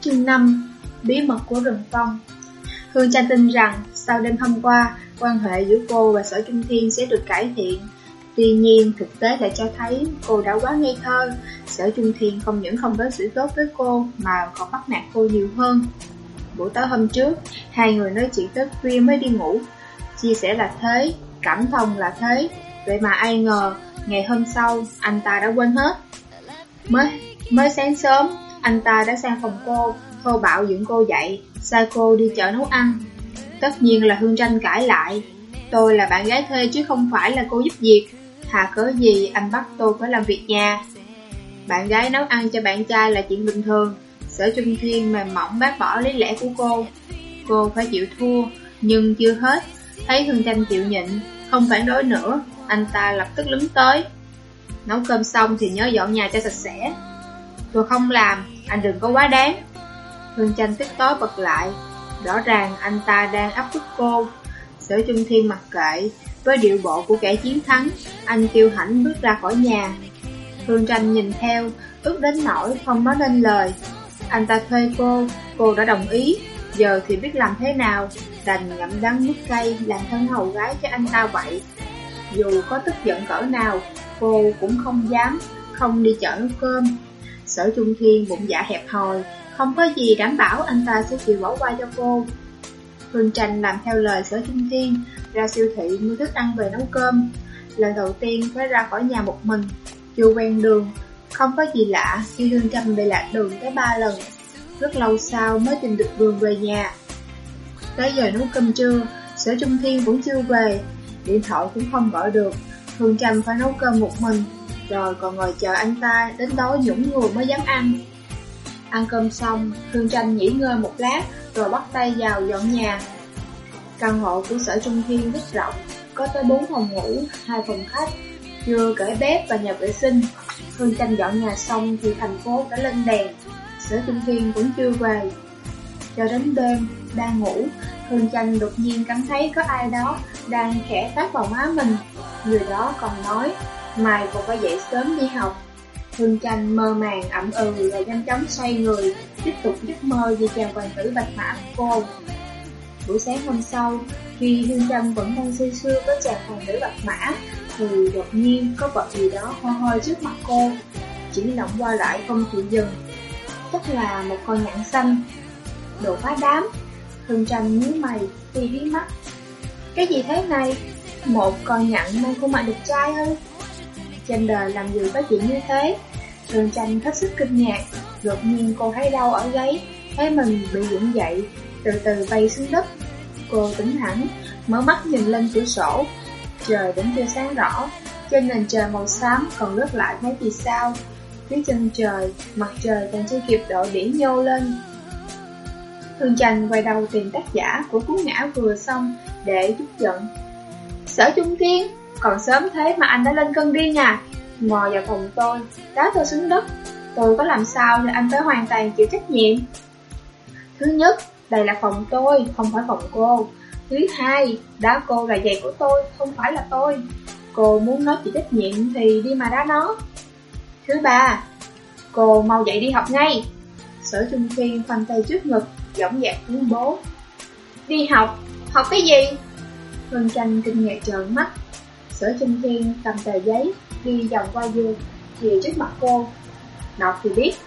Chương 5. Bí mật của rừng phong. Hương Tranh tin rằng sau đêm hôm qua, quan hệ giữa cô và Sở Trung Thiên sẽ được cải thiện. Tuy nhiên, thực tế lại cho thấy cô đã quá ngây thơ. Sở Trung Thiên không những không đối xử tốt với cô mà còn bắt nạt cô nhiều hơn. Buổi tối hôm trước, hai người nói chuyện tới khuya mới đi ngủ. Chia sẻ là thế, cảm thông là thế. Vậy mà ai ngờ, ngày hôm sau, anh ta đã quên hết. Mới sáng sớm, anh ta đã sang phòng cô, thô bạo dựng cô dậy, sai cô đi chợ nấu ăn. Tất nhiên là Hương Tranh cãi lại. Tôi là bạn gái thuê chứ không phải là cô giúp việc. Hà cớ gì anh bắt tôi phải làm việc nhà. Bạn gái nấu ăn cho bạn trai là chuyện bình thường. Sở Trung Thiên mềm mỏng bác bỏ lý lẽ của cô. Cô phải chịu thua, nhưng chưa hết. Thấy Hương Tranh chịu nhịn, không phản đối nữa, anh ta lập tức lúm tới. Nấu cơm xong thì nhớ dọn nhà cho sạch sẽ. Tôi không làm, anh đừng có quá đáng. Hương Tranh tức tối bật lại. Rõ ràng anh ta đang áp bức cô. Sở Trung Thiên mặc kệ. Với điệu bộ của kẻ chiến thắng, anh kiêu hãnh bước ra khỏi nhà. Hương Tranh nhìn theo, ước đến nỗi không nói nên lời. Anh ta thuê cô đã đồng ý. Giờ thì biết làm thế nào, đành ngậm đắng nuốt cay làm thân hầu gái cho anh ta vậy. Dù có tức giận cỡ nào, cô cũng không dám không đi chợ nấu cơm. Sở Trung Thiên bụng dạ hẹp hòi, không có gì đảm bảo anh ta sẽ chịu bỏ qua cho cô. Hương Tranh làm theo lời Sở Trung Thiên, ra siêu thị mua thức ăn về nấu cơm. Lần đầu tiên phải ra khỏi nhà một mình, chưa quen đường, không có gì lạ khi Hương Tranh bị lạc đường tới 3 lần. Rất lâu sau mới tìm được đường về nhà. Tới giờ nấu cơm trưa, Sở Trung Thiên vẫn chưa về, điện thoại cũng không gọi được. Hương Tranh phải nấu cơm một mình, rồi còn ngồi chờ anh ta đến đói nhũng người mới dám ăn. Ăn cơm xong, Hương Tranh nghỉ ngơi một lát, rồi bắt tay vào dọn nhà. Căn hộ của Sở Trung Thiên rất rộng, có tới 4 phòng ngủ, 2 phòng khách, chưa kể bếp và nhà vệ sinh. Hương Tranh dọn nhà xong thì thành phố đã lên đèn. Sở Trung Thiên vẫn chưa về. Cho đến đêm, đang ngủ, Hương Tranh đột nhiên cảm thấy có ai đó đang khẽ tát vào má mình. Người đó còn nói, mai còn phải dậy sớm đi học. Hương Tranh mơ màng ậm ừ rồi nhanh chóng xoay người, tiếp tục giấc mơ về chàng hoàng tử bạch mã của cô. Buổi sáng hôm sau, khi Hương Tranh vẫn đang say sưa với chàng hoàng tử bạch mã, thì đột nhiên có vật gì đó hoi hoi trước mặt cô, chỉ lộng qua lại không chịu dừng. Chắc là một con nhạn xanh. Đồ phá đám. Hương Tranh nhíu mày, đi bí mắt. Cái gì thế này? Một con nhạn mang khuôn mặt đẹp trai ư? Trên đời làm gì có chuyện như thế? Hương Tranh hết sức kinh ngạc. Đột nhiên cô thấy đau ở gáy, thấy mình bị dựng dậy, từ từ bay xuống đất. Cô tỉnh hẳn, mở mắt nhìn lên cửa sổ. Trời vẫn chưa sáng rõ, trên nền trời màu xám còn lướt lại mấy vì sao. Phía chân trời, mặt trời còn chưa kịp đội biển nhô lên. Hương Tranh quay đầu tìm tác giả của cú ngã vừa xong để chút giận. Sở Trung Thiên, còn sớm thế mà anh đã lên cơn điên à? Mò vào phòng tôi, đá tôi xuống đất. Tôi có làm sao thì anh phải hoàn toàn chịu trách nhiệm. Thứ nhất, đây là phòng tôi, không phải phòng cô. Thứ hai, đá cô là giày của tôi, không phải là tôi. Cô muốn nói chịu trách nhiệm thì đi mà đá nó. Thứ ba, cô mau dậy đi học ngay. Sở Trung Thiên khoanh tay trước ngực, dõng dạc tuyên bố. Đi học? Học cái gì? Hương Tranh kinh ngạc trợn mắt. Sở Trung Thiên cầm tờ giấy, đi vòng qua giường, chìa trước mặt cô. Đọc thì biết.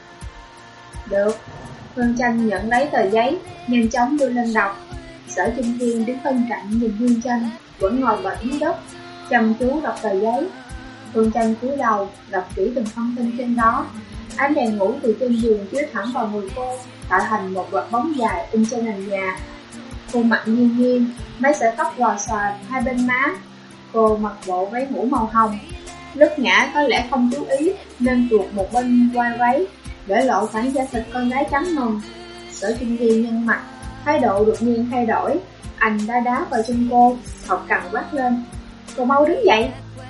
Được. Hương Tranh nhận lấy tờ giấy, nhanh chóng đưa lên đọc. Sở Trung Thiên đứng bên cạnh nhìn Hương Tranh, vẫn ngồi bệt dưới đất, chăm chú đọc tờ giấy. Hương Tranh cúi đầu, đọc kỹ từng thông tin trên đó. Ánh đèn ngủ từ trên giường chiếu thẳng vào người cô, tạo thành một vệt bóng dài in trên nền nhà. Khuôn mặt nghiêng nghiêng, mấy sợi tóc lòa xòa hai bên má. Cô mặc bộ váy ngủ màu hồng. Lúc ngã có lẽ không chú ý nên tuột một bên quai váy, để lộ khoảng da thịt con gái trắng ngần. Sở Trung Thiên nhăn mặt, thái độ đột nhiên thay đổi. Anh đá vào chân cô, học cằn quát lên. Cô mau đứng dậy.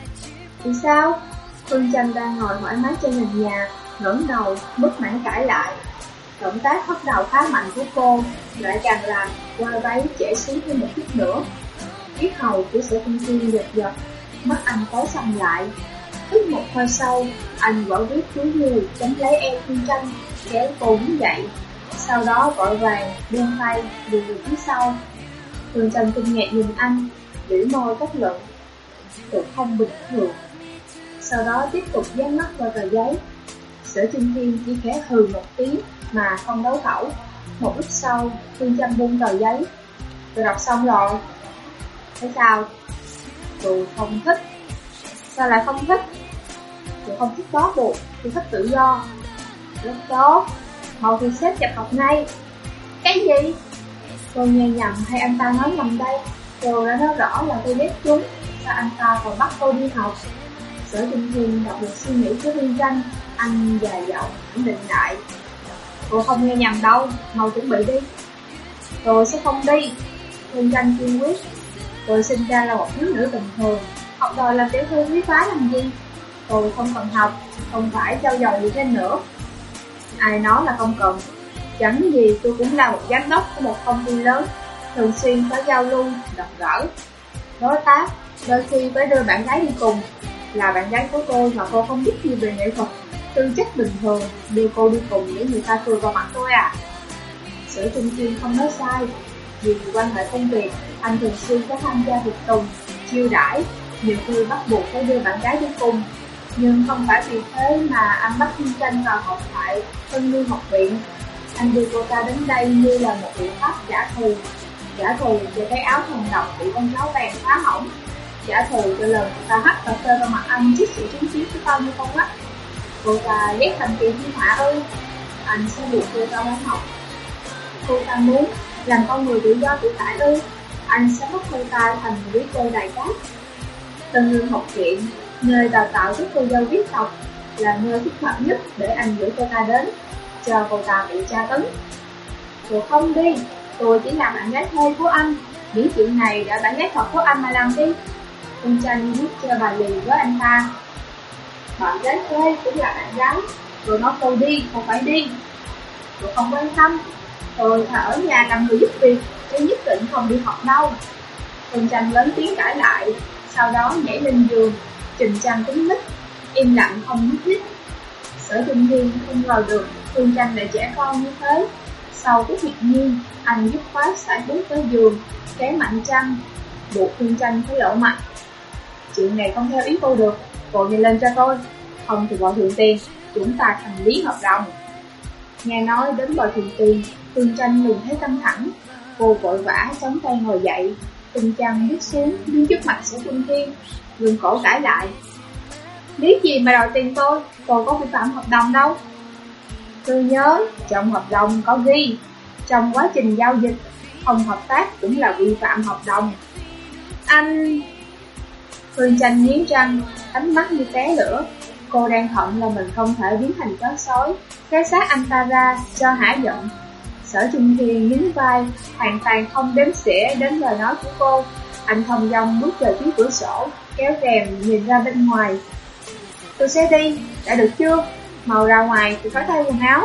Vì sao? Hương Tranh đang ngồi thoải mái trên nền nhà, ngẩng đầu, bất mãn cãi lại. Động tác hất đầu khá mạnh của cô lại càng làm quai váy trễ xuống thêm một chút nữa. Yết hầu của Sở Trung Thiên giật giật, mắt anh tối sầm lại. Hít một hơi sâu, anh vỗ viết túi người chống lấy eo Hương Tranh, kéo cô đứng dậy. sau đó vội vàng buông tay lùi về phía sau. Hương Trân kinh ngạc nhìn anh, biểu môi kết luận tôi không bình thường. Sau đó tiếp tục dán mắt vào tờ giấy. Sở Trinh Thiên chỉ khẽ hừ một tiếng mà không đấu khẩu. Một lúc sau, Hương Trân buông tờ giấy. Tôi đọc xong rồi. Thế sao? Tôi không thích. Sao lại không thích? Tôi không thích bó buộc, tôi thích tự do. Rất tốt, mau thu xếp nhập học ngay. Cái gì? Tôi nghe nhầm hay anh ta nói nhầm đây? Tôi đã nói rõ là tôi ghét chúng. Sao anh ta còn bắt tôi đi học? Sở Trinh Thiên đọc được suy nghĩ của Hương Trân. Anh dài giọng khẳng định lại. Tôi không nghe nhầm đâu, mau chuẩn bị đi. Tôi sẽ không đi. Hương Trân kiên quyết. Tôi sinh ra là một thiếu nữ bình thường, học đòi làm tiểu thư quý phái làm gì? Tôi không cần học, không phải trau dồi gì thêm nữa. Ai nói là không cần? Chẳng gì tôi cũng là một giám đốc của một công ty lớn, thường xuyên có giao lưu, gặp gỡ, đối tác, đôi khi phải đưa bạn gái đi cùng. Là bạn gái của tôi mà cô không biết gì về nghệ thuật, tư chất bình thường, đưa cô đi cùng để người ta cười vào mặt tôi à? Sở Trinh Thiên không nói sai. Vì quan hệ công việc, anh thường xuyên có tham gia tiệc tùng, chiêu đãi, nhiều khi bắt buộc phải đưa bạn gái đi cùng. Nhưng không phải vì thế mà anh bắt Hương Trân vào học tại Tân Lương học viện. Anh đưa cô ta đến đây như là một biện pháp trả thù cho cái áo thần độc bị con chó vàng phá hỏng, trả thù cho lần người ta hắt cà phê vào mặt anh trước sự chứng kiến của bao nhiêu con mắt. Cô ta ghét thành kỳ thiên hạ ư? Anh sẽ buộc cô ta bán học. Cô ta muốn làm con người tự do tự tại ư? Anh sẽ bắt cô ta thành quý cô đại cát. Tân Lương học viện, nơi đào tạo các cô dâu viết học, là nơi thích hợp nhất để anh gửi cô ta đến, cho cô ta bị tra tấn. Tôi không đi, tôi chỉ là bạn gái thuê của anh. Những chuyện này đã bạn gái thật của anh mà làm đi. Hương Trân viết cho bà lì với anh ta. Bạn gái thuê cũng là bạn gái. Tôi nói tôi đi, không phải đi. Tôi không quan tâm. Tôi phải ở nhà làm người giúp việc, chứ nhất định không đi học đâu. Hương Trân lớn tiếng cãi lại, sau đó nhảy lên giường, Trình Trân tính nít, im lặng không nhúc nhích. Sở Trinh Thiên không ngờ được Hương Trân lại trẻ con như thế. Sau phút ngạc nhiên, anh dứt khoát sải bước tới giường, kéo mạnh Trân, buộc Hương Trân phải lộ mặt. Chuyện này không theo ý cô được, cô nhìn lên cho tôi, không thì bồi thường tiền, chúng ta thành lý hợp đồng. Nghe nói đến bồi thường tiền, Hương Trân liền thấy căng thẳng. Cô vội vã chống tay ngồi dậy, Hương Trân bước xuống đứng trước mặt Sở Trinh Thiên, gương cổ cãi lại. Biết gì mà đòi tiền tôi có vi phạm hợp đồng đâu. Tôi nhớ trong hợp đồng có ghi, trong quá trình giao dịch không hợp tác cũng là vi phạm hợp đồng. Anh... Hương Trân nghiến răng, ánh mắt như té lửa. Cô đang hận là mình không thể biến thành chó sói, kéo sát anh ta ra cho hả giận. Sở Trinh Thiên nhún vai, hoàn toàn không đếm xỉa đến lời nói của cô. Anh thông dong bước về phía cửa sổ, kéo rèm nhìn ra bên ngoài. Tôi sẽ đi, đã được chưa? Mau ra ngoài thì phải thay quần áo.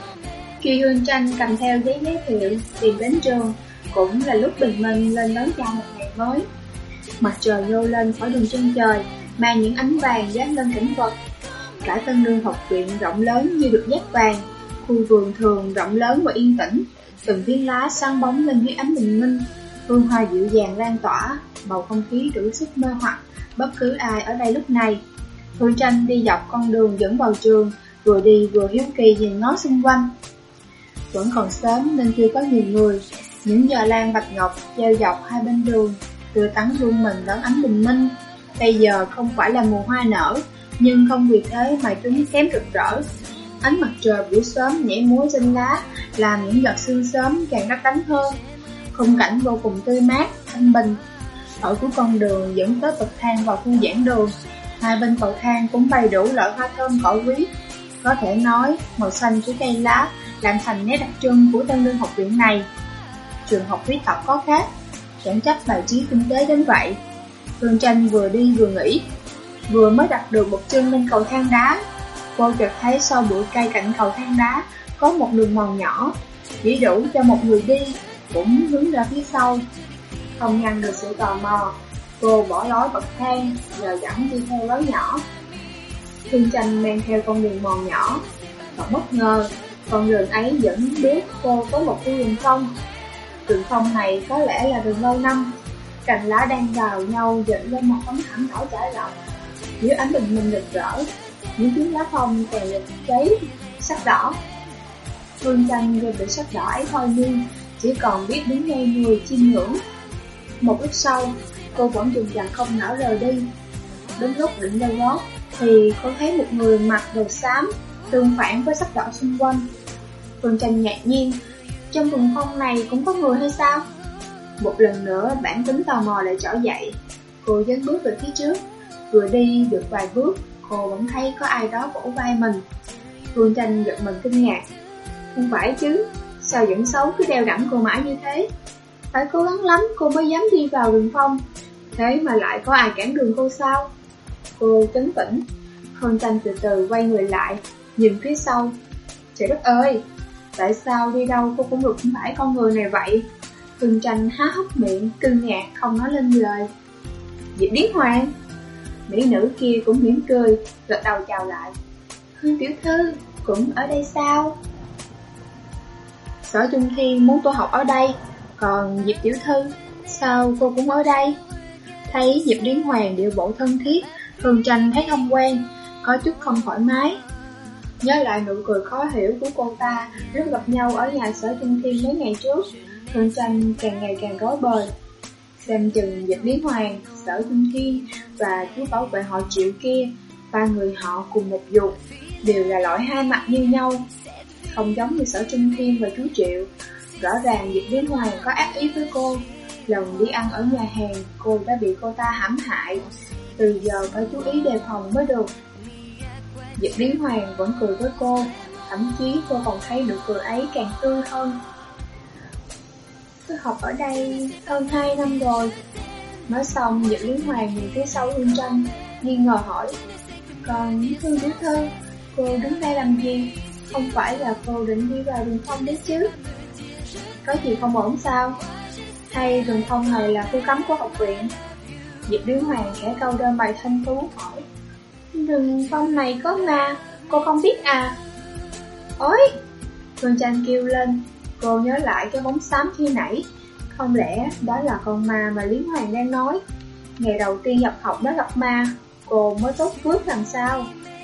Khi Hương Trân cầm theo giấy giới thiệu tìm đến trường, cũng là lúc bình minh lên đón chào một ngày mới. Mặt trời nhô lên khỏi đường chân trời, mang những ánh vàng dán lên cảnh vật. Cả Tân Lương học viện rộng lớn như được dát vàng, khu vườn thường rộng lớn và yên tĩnh, từng viên lá sáng bóng lên dưới ánh bình minh. Hương hoa dịu dàng lan tỏa, bầu không khí đủ sức mê hoặc bất cứ ai ở đây lúc này. Hương Trân đi dọc con đường dẫn vào trường, vừa đi vừa hiếu kỳ nhìn ngó xung quanh. Vẫn còn sớm nên chưa có nhiều người. Những giò lan bạch ngọc treo dọc hai bên đường, tươi tắn rung mình đón ánh bình minh. Bây giờ không phải là mùa hoa nở, nhưng không vì thế mà chúng kém rực rỡ. Ánh mặt trời buổi sớm nhảy múa trên lá, làm những giọt sương sớm càng đắt đánh hơn. Khung cảnh vô cùng tươi mát, thanh bình. Ở cuối con đường dẫn tới bậc thang vào khu giảng đường, hai bên cầu thang cũng bày đủ loại hoa thơm cỏ quý. Có thể nói, màu xanh của cây lá làm thành nét đặc trưng của Tân Lương học viện này. Trường học quý tộc có khác, chẳng trách bài trí tinh tế đến vậy. Hương Trân vừa đi vừa nghĩ. Vừa mới đặt được một chân lên cầu thang đá, cô chợt thấy sau bụi cây cạnh cầu thang đá có một đường mòn nhỏ, chỉ đủ cho một người đi, cũng hướng ra phía sau. Không ngăn được sự tò mò, cô bỏ lối bậc thang, nhờ dẫn đi theo lối nhỏ. Hương Trân men theo con đường mòn nhỏ, và bất ngờ, Con đường ấy dẫn bước cô tới một khu rừng phong. Rừng phong này có lẽ là rừng lâu năm, cành lá đang vào nhau dựng lên một tấm thảm đỏ trải rộng. Dưới ánh bình minh rực rỡ, những chiếc lá phong càng được cháy sắc đỏ. Hương Tranh vừa bị sắc đỏ ấy thôi nhưng chỉ còn biết đứng ngây người chiêm ngưỡng. Một lúc sau, cô vẫn dừng dằn không nỡ rời đi. Đến lúc định đeo gót thì cô thấy một người mặc đồ xám tương phản với sắc đỏ xung quanh. Hương Tranh ngạc nhiên, trong rừng phong này cũng có người hay sao? Một lần nữa bản tính tò mò lại trỗi dậy. Cô dấn bước về phía trước. Vừa đi được vài bước, cô vẫn thấy có ai đó vỗ vai mình. Hương Tranh giật mình kinh ngạc. Không phải chứ, sao dẫn xấu cứ đeo đẳng cô mãi như thế? Phải cố gắng lắm cô mới dám đi vào rừng phong, thế mà lại có ai cản đường cô sao? Cô trấn tĩnh. Hương Tranh từ từ quay người lại, nhìn phía sau. Trời đất ơi, tại sao đi đâu cô cũng được phải con người này vậy? Hương Tranh há hốc miệng, kinh ngạc không nói lên lời. Diệp Điến Hoàng. Mỹ nữ kia cũng mỉm cười, gật đầu chào lại. Hương tiểu thư cũng ở đây sao? Sở Trung Thiên muốn tôi học ở đây, còn Diệp tiểu thư, sao cô cũng ở đây? Thấy Diệp Điến Hoàng điệu bộ thân thiết, Hương Tranh thấy không quen, có chút không thoải mái. Nhớ lại nụ cười khó hiểu của cô ta lúc gặp nhau ở nhà Sở Trung Thiên mấy ngày trước, Hương Tranh càng ngày càng rối bời. Xem chừng Diệp Điến Hoàng, Sở Trung Thiên và chú bảo vệ họ Triệu kia, ba người họ cùng một ruột, đều là loại hai mặt như nhau. Không giống như Sở Trung Thiên và chú Triệu. Rõ ràng Diệp Điến Hoàng có ác ý với cô. Lần đi ăn ở nhà hàng, cô đã bị cô ta hãm hại. Từ giờ phải chú ý đề phòng mới được. Diệp Điến Hoàng vẫn cười với cô, thậm chí cô còn thấy nụ cười ấy càng tươi hơn. Tôi học ở đây hơn 2 năm rồi. Nói xong, Diệp Điến Hoàng nhìn phía sau Hương Tranh, nghi ngờ hỏi. Còn Hương tiểu thư, cô đứng đây làm gì? Không phải là cô định đi vào rừng phong đấy chứ? Có gì không ổn sao? Hay rừng phong này là khu cấm của học viện? Diệp Điến Hoàng khẽ câu đơn bài thanh tú hỏi. Rừng phong này có ma, cô không biết à? Ôi! Hương Tranh kêu lên, cô nhớ lại cái bóng xám khi nãy. Không lẽ đó là con ma mà Lý Hoàng đang nói? Ngày đầu tiên nhập học đó gặp ma, cô mới tốt phước làm sao?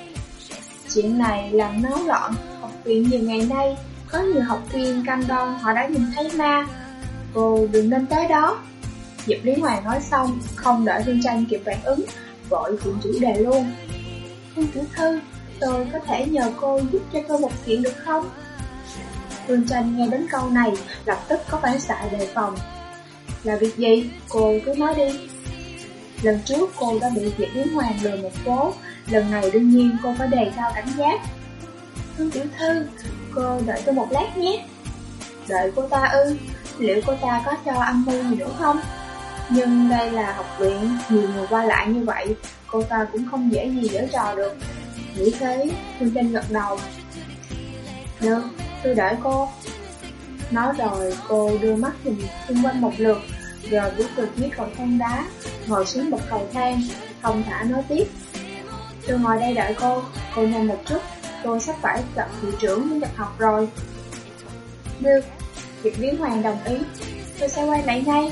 Chuyện này làm náo loạn học viện nhiều ngày nay. Có nhiều học viên cam đoan họ đã nhìn thấy ma. Cô đừng nên tới đó. Diệp Lý Hoàng nói xong, không đợi Hương Tranh kịp phản ứng, vội chuyển chủ đề luôn. Hương tiểu thư, tôi có thể nhờ cô giúp cho tôi một chuyện được không? Hương Tranh nghe đến câu này, lập tức có phản xạ đề phòng. Là việc gì? Cô cứ nói đi. Lần trước cô đã bị Diệp Điến Hoàng lừa một phố, lần này đương nhiên cô phải đề cao cảnh giác. Hương tiểu thư, cô đợi tôi một lát nhé. Đợi cô ta ư? Liệu cô ta có cho âm mưu gì nữa không? Nhưng đây là học viện, nhiều người qua lại như vậy, cô ta cũng không dễ gì giở trò được. Nghĩ thế, Hương Tranh gật đầu. Được, tôi đợi cô. Nói rồi cô đưa mắt nhìn xung quanh một lượt, rồi bước từ phía cầu thang đá, ngồi xuống bậc cầu thang, thông thả nói tiếp. Tôi ngồi đây đợi cô nhanh một chút, tôi sắp phải gặp hiệu trưởng đến nhập học rồi. Được, Diệp Điến Hoàng đồng ý, tôi sẽ quay lại ngay.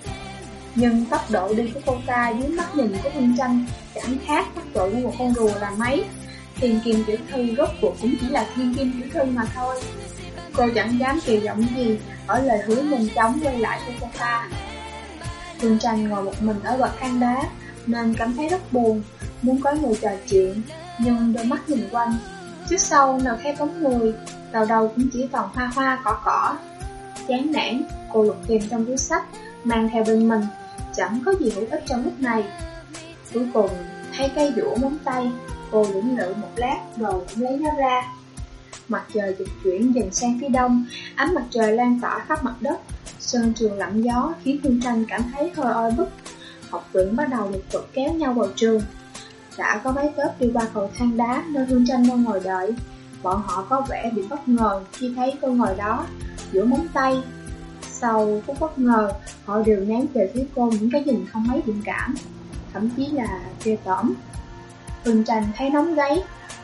Nhưng tốc độ đi của cô ta dưới mắt nhìn của Hương Tranh chẳng khác tốc độ của một con rùa là mấy. Thiên Kim tiểu thư rốt cuộc cũng chỉ là Thiên Kim tiểu thư mà thôi. Cô chẳng dám kỳ vọng gì ở lời hứa nhanh chóng quay lại của cô ta. Hương Tranh ngồi một mình ở bậc thang đá nên cảm thấy rất buồn, muốn có người trò chuyện, nhưng đôi mắt nhìn quanh, trước sau nào thấy bóng người, đầu đầu cũng chỉ toàn hoa hoa cỏ cỏ. Chán nản, cô lục tìm trong túi sách, mang theo bên mình, chẳng có gì hữu ích trong lúc này. Cuối cùng, thấy cây dũa móng tay, cô lưỡng lự một lát rồi cũng lấy nó ra. Mặt trời dịch chuyển dần sang phía đông, ánh mặt trời lan tỏa khắp mặt đất. Sân trường lặng gió khiến Hương Tranh cảm thấy hơi oi bức. Học viện bắt đầu lục tục kéo nhau vào trường. Đã có mấy tớp đi qua cầu thang đá nơi Hương Tranh đang ngồi đợi. Bọn họ có vẻ bị bất ngờ khi thấy cô ngồi đó, giữa móng tay. Sau phút bất ngờ, họ đều ném về phía cô những cái nhìn không mấy thiện cảm, thậm chí là ghê tởm. Hương Tranh thấy nóng gáy,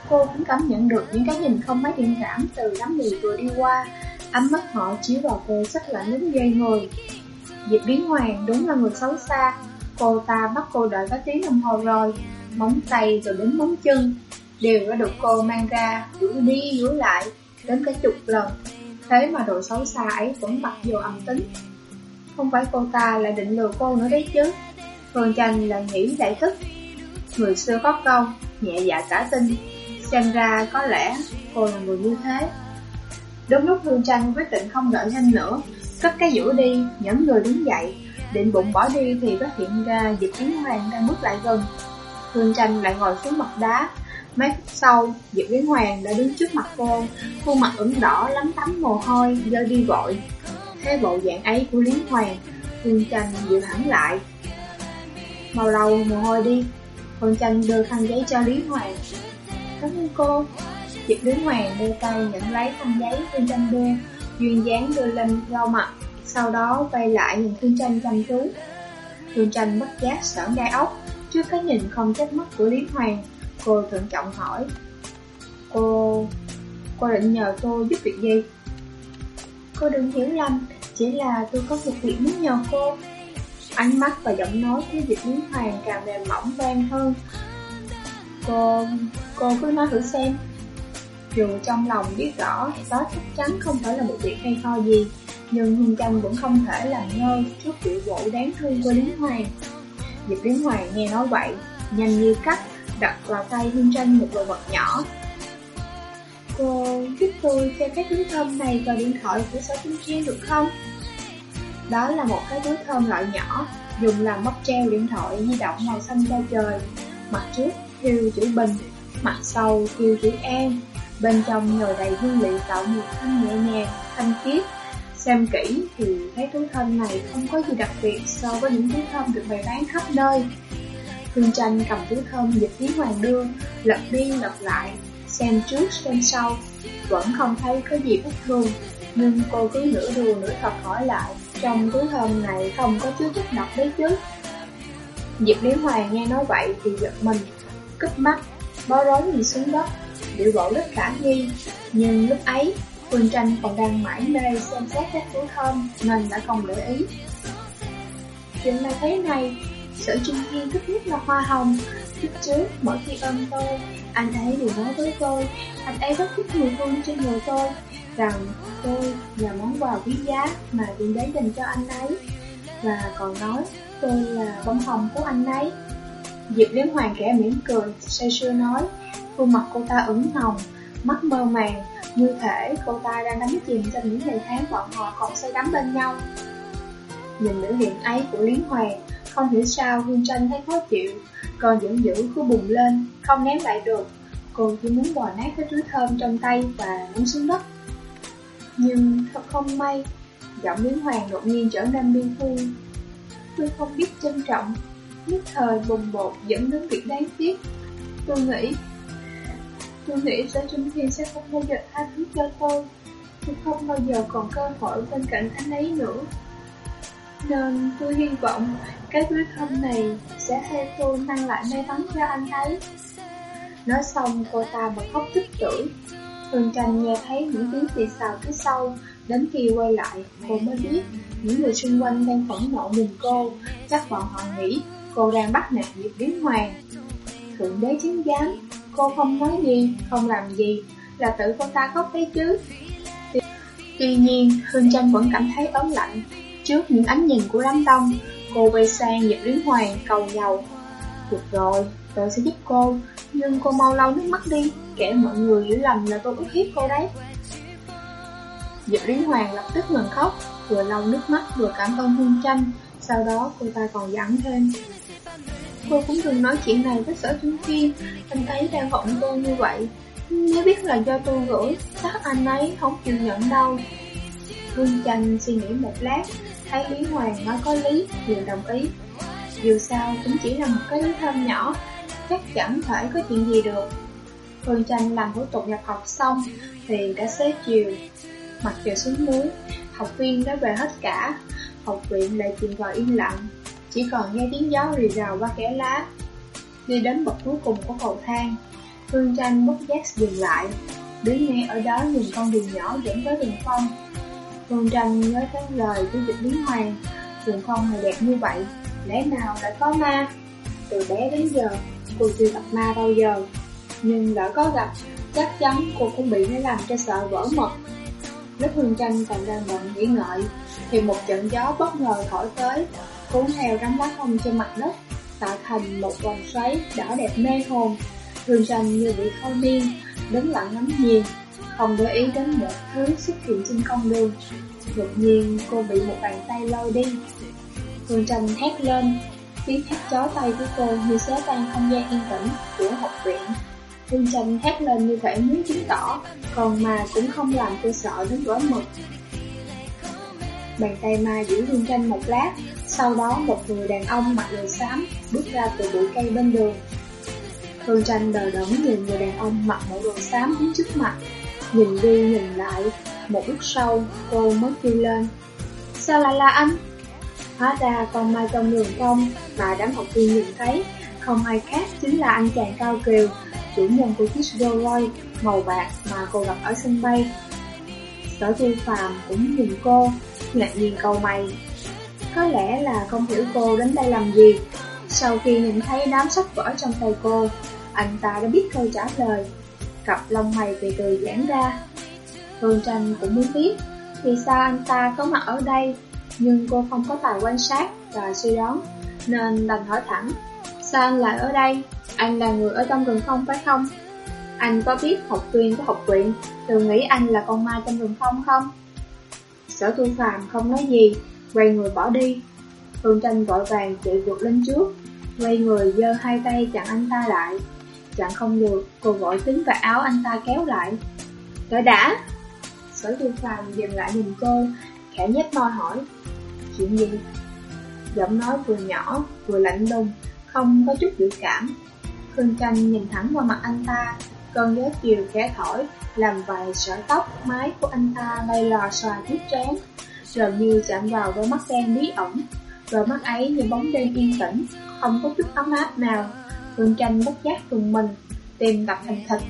Cô cũng cảm nhận được những cái nhìn không mấy thiện cảm từ đám người vừa đi qua. Ánh mắt họ chiếu vào cô sắc lạnh đến ghê người. Diệp Lý Hoàng đúng là người xấu xa. Cô ta bắt cô đợi có tiếng đồng hồ rồi, móng tay rồi đến móng chân đều đã được cô mang ra, rửa đi rửa lại đến cả chục lần. Thế mà độ xấu xa ấy vẫn mặc dù âm tính. Không phải cô ta lại định lừa cô nữa đấy chứ. Phương Tranh lại nghĩ giải thích. Người xưa có câu, nhẹ dạ cả tin. Xem ra có lẽ cô là người như thế. Đúng lúc Phương Tranh quyết định không đợi thêm nữa, cất cái dũa đi, nhẫn người đứng dậy, định bụng bỏ đi thì phát hiện ra Diệp Lý Hoàng đang bước lại gần. Phương Tranh lại ngồi xuống mặt đá. Mấy phút sau, Diệp Lý Hoàng đã đứng trước mặt cô, khuôn mặt ửng đỏ lấm tấm mồ hôi, giơ đi vội. Thế bộ dạng ấy của Lý Hoàng, Phương Tranh dịu hẳn lại. Mau lau mồ hôi đi. Phương Tranh đưa khăn giấy cho Lý Hoàng. Cảm ơn cô. Diệp Lý Hoàng đưa tay nhận lấy khăn giấy Phương Tranh đưa, duyên dáng đưa lên lau mặt, sau đó quay lại nhìn Phương Tranh chăm chú. Phương Tranh bất giác sởn gai ốc trước cái nhìn không chớp mắt của Lý Hoàng. Cô thận trọng hỏi, Cô định nhờ tôi giúp việc gì? Cô đừng hiểu lầm, chỉ là tôi có một việc muốn nhờ cô. Ánh mắt và giọng nói của Diệp Lý Hoàng càng mềm mỏng vang hơn. Cô cứ nói thử xem. Dù trong lòng biết rõ đó chắc chắn không phải là một việc hay ho gì, nhưng Phương Tranh vẫn không thể làm ngơ trước biểu bộ đáng thương của Lý Hoàng. Diệp Lý Hoàng nghe nói vậy, nhanh như cắt đặt vào tay Phương Tranh một đồ vật nhỏ. Cô giúp tôi cho cái túi thơm này vào điện thoại của Sở Kim Chiên được không? Đó là một cái túi thơm loại nhỏ, dùng làm móc treo điện thoại di động màu xanh da trời. Mặt trước thêu chữ Bình, mặt sau thêu chữ An. Bên trong nhồi đầy hương liệu tạo mùi thơm nhẹ nhàng, thanh khiết. Xem kỹ thì thấy túi thơm này không có gì đặc biệt so với những túi thơm được bày bán khắp nơi. Phương Tranh cầm túi thơm Diệp Lý Hoàng đưa, lật đi lật lại, xem trước xem sau, vẫn không thấy có gì bất thường. Nhưng cô cứ nửa đùa nửa thật hỏi lại, trong túi thơm này không có chứa chất độc đấy chứ? Diệp Lý Hoàng nghe nói vậy thì giật mình, cúp mắt, bó rối nhìn xuống đất, biểu bộ rất khả nghi. Nhưng lúc ấy, Phương Tranh còn đang mải mê xem xét các túi thơm nên đã không để ý. Chuyện là thế này, Sở Trinh Thiên thích nhất là hoa hồng. Trước trước, mỗi khi ôm tôi, anh ấy đều nói với tôi, anh ấy rất thích mùi hương trên người tôi, rằng tôi là món quà quý giá mà Tiên Đế dành cho anh ấy, và còn nói tôi là bông hồng của anh ấy. Diệp Lý Hoàng kẻ mỉm cười, say sưa nói, khuôn mặt cô ta ửng hồng, mắt mơ màng, như thể cô ta đang đắm chìm trong những ngày tháng bọn họ còn say đắm bên nhau. Nhìn biểu hiện ấy của Lý Hoàng, không hiểu sao Phương Tranh thấy khó chịu, còn giận dữ cứ bùng lên, không ném lại được. Cô chỉ muốn bò nát cái túi thơm trong tay và ném xuống đất. Nhưng thật không may, giọng Lý Hoàng đột nhiên trở nên bi thương. Tôi không biết trân trọng, nhất thời bùng bột dẫn đến việc đáng tiếc. Tôi nghĩ Sở Trinh Thiên sẽ không bao giờ tha thứ cho tôi không bao giờ còn cơ hội bên cạnh anh ấy nữa. Nên tôi hy vọng cái túi thơm này sẽ thay tôi mang lại may mắn cho anh ấy. Nói xong cô ta bật khóc tức tưởi. Phương Tranh nghe thấy những tiếng xì xào phía sau. Đến khi quay lại, cô mới biết những người xung quanh đang phẫn nộ nhìn cô. Chắc bọn họ nghĩ cô đang bắt nạt Diệp Lý Hoàng. Thượng đế chứng giám, cô không nói gì, không làm gì, là tự cô ta khóc đấy chứ. Tuy nhiên, Phương Tranh vẫn cảm thấy ớn lạnh. Trước những ánh nhìn của đám đông, cô quay sang Diệp Lý Hoàng cầu nhàu. Được rồi, tôi sẽ giúp cô, nhưng cô mau lau nước mắt đi, kẻ mọi người hiểu lầm là tôi ức hiếp cô đấy. Diệp Lý Hoàng lập tức ngừng khóc, vừa lau nước mắt vừa cảm ơn Phương Tranh. Sau đó cô ta còn dặn thêm, cô cũng đừng nói chuyện này với Sở Trinh Thiên, anh ấy đang hận tôi như vậy. Nếu biết là do tôi gửi, chắc anh ấy không chịu nhận đâu. Phương Tranh suy nghĩ một lát, thấy Lý Hoàng nói có lý, liền đồng ý. Dù sao cũng chỉ là một cái túi thơm nhỏ, chắc chẳng thể có chuyện gì được. Phương Tranh làm thủ tục nhập học xong thì đã xế chiều. Mặt trời xuống núi, học viên đã về hết cả. Học viện lại chìm vào im lặng, chỉ còn nghe tiếng gió rì rào qua kẽ lá. Đi đến bậc cuối cùng của cầu thang, Hương Tranh bất giác dừng lại, đứng ngay ở đó nhìn con đường nhỏ dẫn tới rừng phong. Hương Tranh nhớ tới lời của Dịch Lý Hoàng, rừng phong này đẹp như vậy, lẽ nào lại có ma? Từ bé đến giờ, cô chưa gặp ma bao giờ, nhưng lỡ có gặp, chắc chắn cô cũng bị nó làm cho sợ vỡ mật. Lúc Hương Tranh còn đang bận nghĩ ngợi, thì một trận gió bất ngờ thổi tới, cuốn theo đám lá thông trên mặt đất, tạo thành một vòng xoáy đỏ đẹp mê hồn. Hương Tranh như bị thôi miên, đứng lặng ngắm nhìn, không để ý đến một thứ xuất hiện trên con đường. Đột nhiên cô bị một bàn tay lôi đi. Hương Tranh hét lên, tiếng hét chói tay của cô như xé tan không gian yên tĩnh của học viện. Hương Tranh hét lên như thể muốn chứng tỏ, còn mà cũng không làm cô sợ đến vỡ mật. Bàn tay ma giữ Hương Tranh một lát, sau đó một người đàn ông mặc đồ xám bước ra từ bụi cây bên đường. Hương Tranh đờ đẫn nhìn người đàn ông mặc bộ đồ xám đứng trước mặt, nhìn đi nhìn lại, một lúc sau cô mới kêu lên: "Sao lại là anh?" Hóa ra con ma trong đường phong mà đám học viên nhìn thấy không ai khác chính là anh chàng cao kiều, chủ nhân của chiếc Rolls Royce màu bạc mà cô gặp ở sân bay. Sở Thu Phàm cũng nhìn cô, ngạc nhiên cau mày. Có lẽ là không hiểu cô đến đây làm gì. Sau khi nhìn thấy đám sách vở trong tay cô, anh ta đã biết câu trả lời. Cặp lông mày từ từ giãn ra. Hương Tranh cũng muốn biết vì sao anh ta có mặt ở đây, nhưng cô không có tài quan sát và suy đoán, nên đành hỏi thẳng: "Sao anh lại ở đây? Anh là người ở trong rừng phong phải không? Anh có biết học viên của học viện thường nghĩ anh là con ma trong rừng phong không?" Sở Thu Phàm không nói gì, quay người bỏ đi. Hương Tranh vội vàng chạy vụt lên trước, quay người giơ hai tay chặn anh ta lại. Chặn không được, cô vội tính vào áo anh ta kéo lại. "Đợi đã!" Sở Thu Phàm dừng lại nhìn cô, khẽ nhếch môi hỏi: "Chuyện gì?" Giọng nói vừa nhỏ vừa lạnh lùng, không có chút biểu cảm. Hương Tranh nhìn thẳng vào mặt anh ta, cơn gió chiều khẽ thổi, làm vài sợi tóc mái của anh ta lay lò xòa trước trán, gần như chạm vào đôi mắt đen bí ẩn. Đôi mắt ấy như bóng đêm yên tĩnh, không có chút ấm áp nào. Hương Tranh bất giác rùng mình, tim đập thành thịt.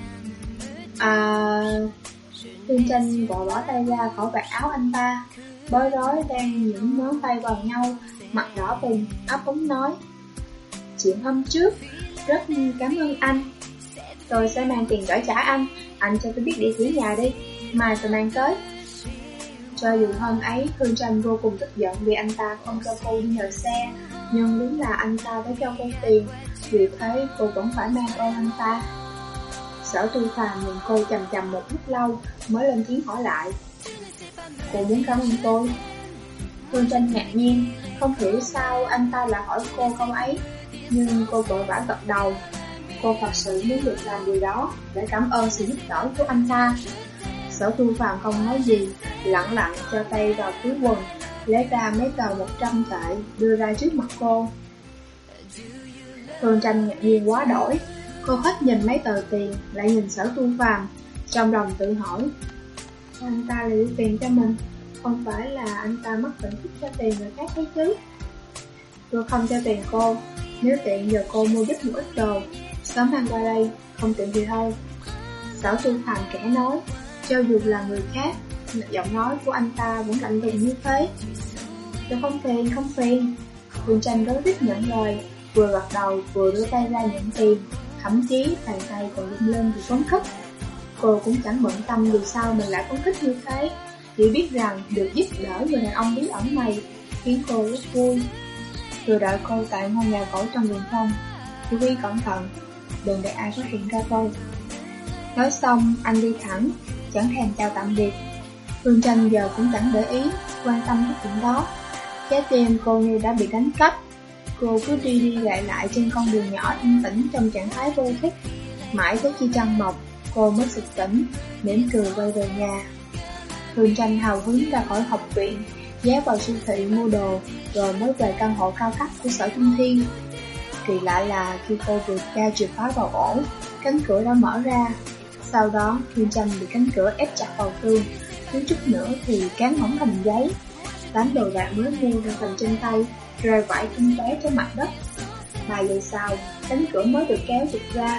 Hương Tranh vội bỏ tay ra khỏi vạt áo anh ta, bối rối đang những ngón tay vào nhau, mặt đỏ bừng, ấp úng nói: "Chuyện hôm trước, rất cảm ơn anh. Tôi sẽ mang tiền gửi trả anh cho tôi biết địa chỉ nhà đi, mai tôi mang tới." Cho dù hôm ấy Hương Tranh vô cùng tức giận vì anh ta không cho cô đi nhờ xe, nhưng đúng là anh ta đã cho cô tiền, vì thế cô vẫn phải mang ơn anh ta. Sở Thu Phàm nhìn cô chằm chằm một lúc lâu mới lên tiếng hỏi lại: "Cô muốn cảm ơn tôi?" Hương Tranh ngạc nhiên, không hiểu sao anh ta lại hỏi cô câu ấy, nhưng cô vội vã gật đầu. Cô thật sự muốn được làm điều đó để cảm ơn sự giúp đỡ của anh ta. Sở Thu Phàm không nói gì, lặng lặng cho tay vào túi quần, lấy ra mấy tờ 100 tệ đưa ra trước mặt cô. Hương Tranh ngạc nhiên quá đổi, cô hết nhìn mấy tờ tiền, lại nhìn Sở Thu Phàm, trong lòng tự hỏi: anh ta lại đưa tiền cho mình, không phải là anh ta mất tỉnh thức cho tiền người khác thấy chứ? Tôi không cho tiền cô, nếu tiện giờ cô mua giúp một ít đồ, sớm mang qua đây, không tiện thì thôi. Sở Thu Phàm kẻ nói, cho dù là người khác, giọng nói của anh ta vẫn lạnh lùng như thế. Tôi không phiền. Hương Tranh đối tiếp nhận lời, vừa gật đầu vừa đưa tay ra nhận tiền, thậm chí bàn tay còn rung lên vì phấn khích. Cô cũng chẳng bận tâm vì sao mình lại phấn khích như thế, chỉ biết rằng được giúp đỡ người đàn ông bí ẩn này khiến cô rất vui. Tôi đợi cô tại ngôi nhà cổ trong vườn phong, chú ý cẩn thận, đừng để ai phát hiện ra tôi. Nói xong, anh đi thẳng, chẳng thèm chào tạm biệt. Hương Tranh giờ cũng chẳng để ý, quan tâm đến chuyện đó. Trái tim cô như đã bị đánh cắp. Cô cứ đi lại trên con đường nhỏ yên tĩnh trong trạng thái vô thức. Mãi tới khi trăng mọc, cô mới sực tỉnh, mỉm cười quay về nhà. Hương Tranh hào hứng ra khỏi học viện, ghé vào siêu thị mua đồ, rồi mới về căn hộ cao cấp của Sở Trung Thiên. Kỳ lạ là khi cô vừa tra chìa khóa vào ổ, cánh cửa đã mở ra. Sau đó, Hương Tranh bị cánh cửa ép chặt vào tường, thiếu chút nữa thì cán hỏng thành giấy. Đám đồ đạc mới mua ra thành trên tay, rơi vãi tung tóe trên mặt đất. 3 giây sau, cánh cửa mới được kéo giật ra.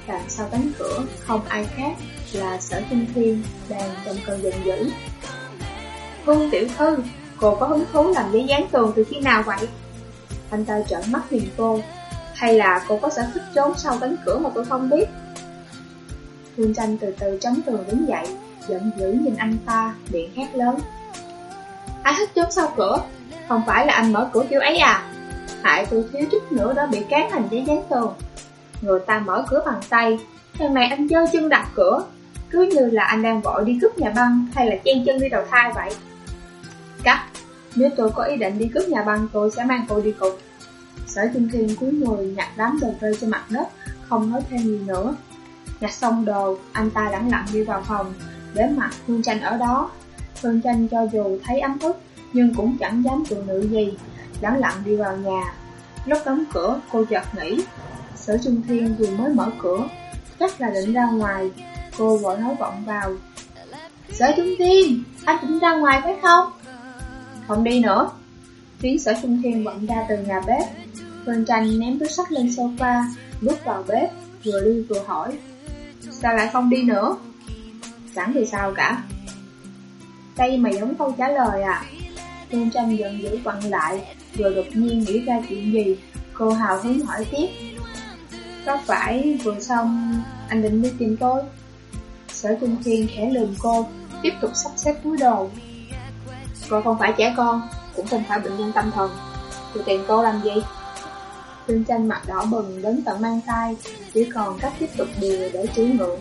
Đằng sau cánh cửa không ai khác là Sở Trung Thiên đang trong cơn giận dữ. Vương tiểu thư, cô có hứng thú làm giấy dán tường từ khi nào vậy? Anh ta trợn mắt nhìn cô. Hay là cô có sở thích trốn sau cánh cửa mà tôi không biết? Phương Tranh từ từ chống tường đứng dậy, giận dữ nhìn anh ta, miệng hét lớn. Ai thích trốn sau cửa? Không phải là anh mở cửa kiểu ấy à? Hại tôi thiếu chút nữa đó bị cán thành giấy dán tường. Người ta mở cửa bằng tay, lần này anh giơ chân đặt cửa, cứ như là anh đang vội đi cướp nhà băng hay là chen chân đi đầu thai vậy. Cắt, nếu tôi có ý định đi cướp nhà băng tôi sẽ mang cô đi cục. Sở Trung Thiên cúi người nhặt đám đồ rơi trên mặt đất, không nói thêm gì nữa. Nhặt xong đồ, anh ta lẳng lặng đi vào phòng, để mặc Phương Tranh ở đó. Phương Tranh cho dù thấy ấm ức, nhưng cũng chẳng dám tự nữ gì, lẳng lặng đi vào nhà. Lúc đóng cửa, cô chợt nghĩ, Sở Trung Thiên vừa mới mở cửa, chắc là định ra ngoài. Cô vội nói vọng vào. Sở Trung Thiên, anh định ra ngoài phải không? Không đi nữa. Tiếng Sở Trung Thiên vọng ra từ nhà bếp. Phương Tranh ném túi sách lên sofa, bước vào bếp, vừa đi vừa hỏi. Sao lại không đi nữa? Chẳng vì sao cả. Đây mà giống câu trả lời à? Phương Tranh giận dữ quặn lại, vừa đột nhiên nghĩ ra chuyện gì. Cô hào hứng hỏi tiếp. Có phải vừa xong anh định đi tìm tôi? Sở Trung Thiên khẽ lườm cô, tiếp tục sắp xếp túi đồ. Cô không phải trẻ con, cũng không phải bệnh nhân tâm thần. Tôi tìm cô làm gì? Phương Tranh mặt đỏ bừng đến tận mang tay, chỉ còn cách tiếp tục điều để chửi ngượng.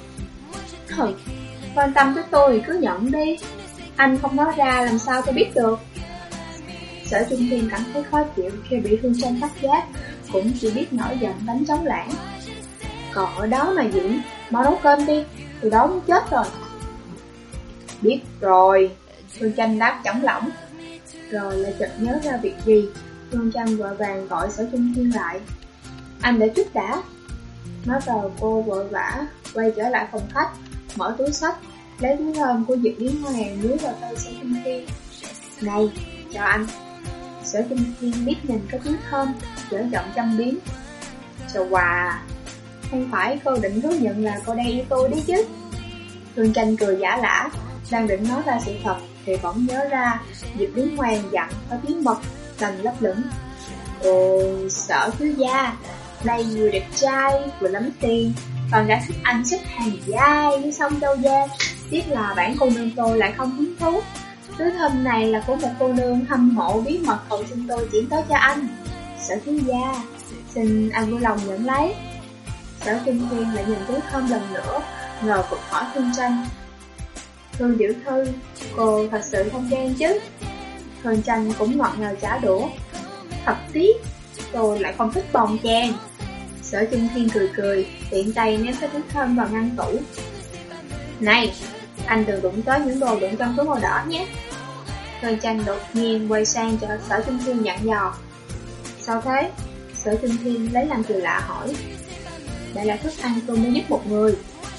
Quan tâm tới tôi thì cứ nhận đi. Anh không nói ra làm sao tôi biết được. Sở Trung Thiên cảm thấy khó chịu khi bị Phương Tranh bắt giác, cũng chỉ biết nổi giận đánh trống lãng. Còn ở đó mà diễn, mau nấu cơm đi, tôi đói muốn chết rồi. Biết rồi. Phương Tranh đáp chổng lỏng. Rồi lại chợt nhớ ra việc gì, Phương Tranh vội vàng gọi Sở Trung Thiên lại. Anh để chút đã. Nói rồi cô vội vã quay trở lại phòng khách, mở túi sách, lấy túi thơm của Diệp Lý Hoàng nhúi vào tay Sở Trung Thiên. Này, cho anh. Sở Trung Thiên biết nhìn cái túi thơm, dở giọng chăm biếm. Chào quà. Không phải cô định thú nhận là cô đang yêu tôi đấy chứ? Phương Tranh cười giả lả, đang định nói ra sự thật thì bỗng nhớ ra Diệp Lý Hoàng dặn có tiếng mật, đành lấp lửng. Ồ, Sở thiếu gia, đây vừa đẹp trai vừa lắm tiền, còn đã thích anh xếp hàng dài như sông Châu Giang. Tiếc là bản cô nương tôi lại không hứng thú. Túi thơm này là của một cô nương hâm mộ bí mật cầu xin tôi chuyển tới cho anh. Sở thiếu gia, xin anh vui lòng nhận lấy. Sở Trung Thiên lại nhìn túi thơm lần nữa, ngờ vực hỏi Phương Tranh. Phương tiểu thư, cô thật sự không ghen chứ? Phương Tranh cũng ngọt ngào trả đũa. Thật tiếc, tôi lại không thích bồng chàng. Sở Trung Thiên cười cười, tiện tay ném cái túi thơm vào ngăn tủ. Này, anh đừng đụng tới những đồ đựng trong túi màu đỏ nhé. Phương Tranh đột nhiên quay sang cho Sở Trung Thiên dặn dò. Sao thế? Sở Trung Thiên lấy làm kỳ lạ hỏi. Đây là thức ăn tôi mới giúp một người.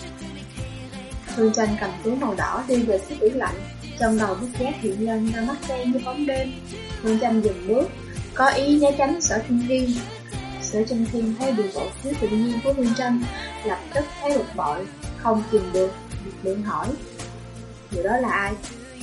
Phương Tranh cầm túi màu đỏ đi về phía tủ lạnh, trong đầu bức giác hiện lên đôi mắt đen như bóng đêm. Phương Tranh dừng bước, có ý né tránh Sở Trung Thiên. Sở Trung Thiên thấy điều bộ thiếu tự nhiên của Phương Tranh, lập tức thấy bực bội, không kìm được, miệng hỏi. Người đó là ai?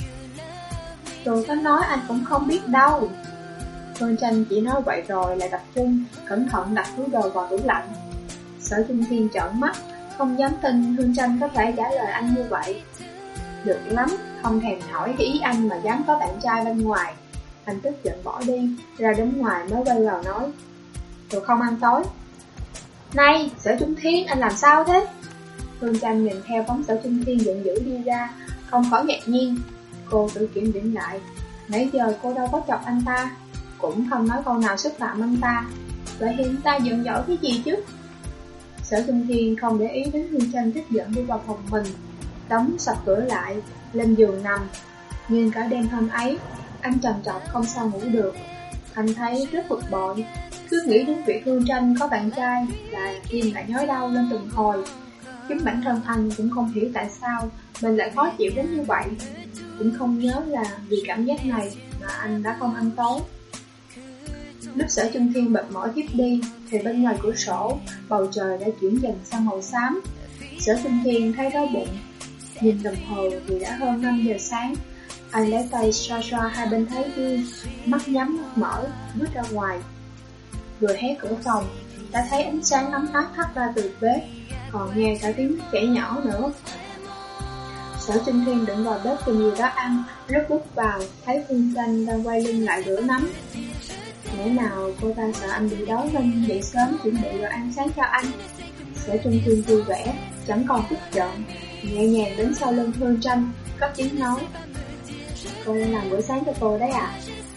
Tôi có nói anh cũng không biết đâu. Phương Tranh chỉ nói vậy rồi lại tập trung, cẩn thận đặt túi đồ vào tủ lạnh. Sở Trung Thiên trợn mắt, không dám tin Phương Tranh có thể trả lời anh như vậy. Được lắm, không thèm hỏi cái ý anh mà dám có bạn trai bên ngoài. Anh tức giận bỏ đi, ra đến ngoài mới quay vào nói. Tôi không ăn tối. Này, Sở Trung Thiên, anh làm sao thế? Phương Tranh nhìn theo bóng Sở Trung Thiên giận dữ đi ra, không khỏi ngạc nhiên. Cô tự kiểm điểm lại, nãy giờ cô đâu có chọc anh ta, cũng không nói câu nào xúc phạm anh ta. Vậy thì anh ta giận dỗi cái gì chứ? Sở Trung Thiên không để ý đến Phương Tranh tức giận đi vào phòng mình, đóng sập cửa lại, lên giường nằm. Nhưng cả đêm hôm ấy, anh trằn trọc không sao ngủ được. Anh thấy rất bực bội, cứ nghĩ đến việc Phương Tranh có bạn trai là tim lại nhói đau lên từng hồi. Chính bản thân anh cũng không hiểu tại sao mình lại khó chịu đến như vậy. Cũng không nhớ là vì cảm giác này mà anh đã không ăn tối. Lúc Sở Trung Thiên mệt mỏi thiếp đi, thì bên ngoài cửa sổ, bầu trời đã chuyển dần sang màu xám. Sở Trung Thiên thấy đói bụng, nhìn đồng hồ thì đã hơn 5 giờ sáng. Anh lấy tay xoa xoa hai bên thái dương, mắt nhắm mắt mở, bước ra ngoài. Vừa hé cửa phòng, đã thấy ánh sáng ấm áp hắt ra từ bếp, còn nghe cả tiếng trẻ nhỏ nữa. Sở Trung Thiên định vào bếp tìm gì đó ăn, lúc bước vào, thấy Phương Tranh đang quay lưng lại rửa nắm. Lẽ nào cô ta sợ anh bị đói nên dậy sớm chuẩn bị đồ ăn sáng cho anh? Sở Trung Thiên vui vẻ, chẳng còn tức giận, nhẹ nhàng đến sau lưng Phương Tranh, cất tiếng nói: "Cô đang làm bữa sáng cho tôi đấy à?"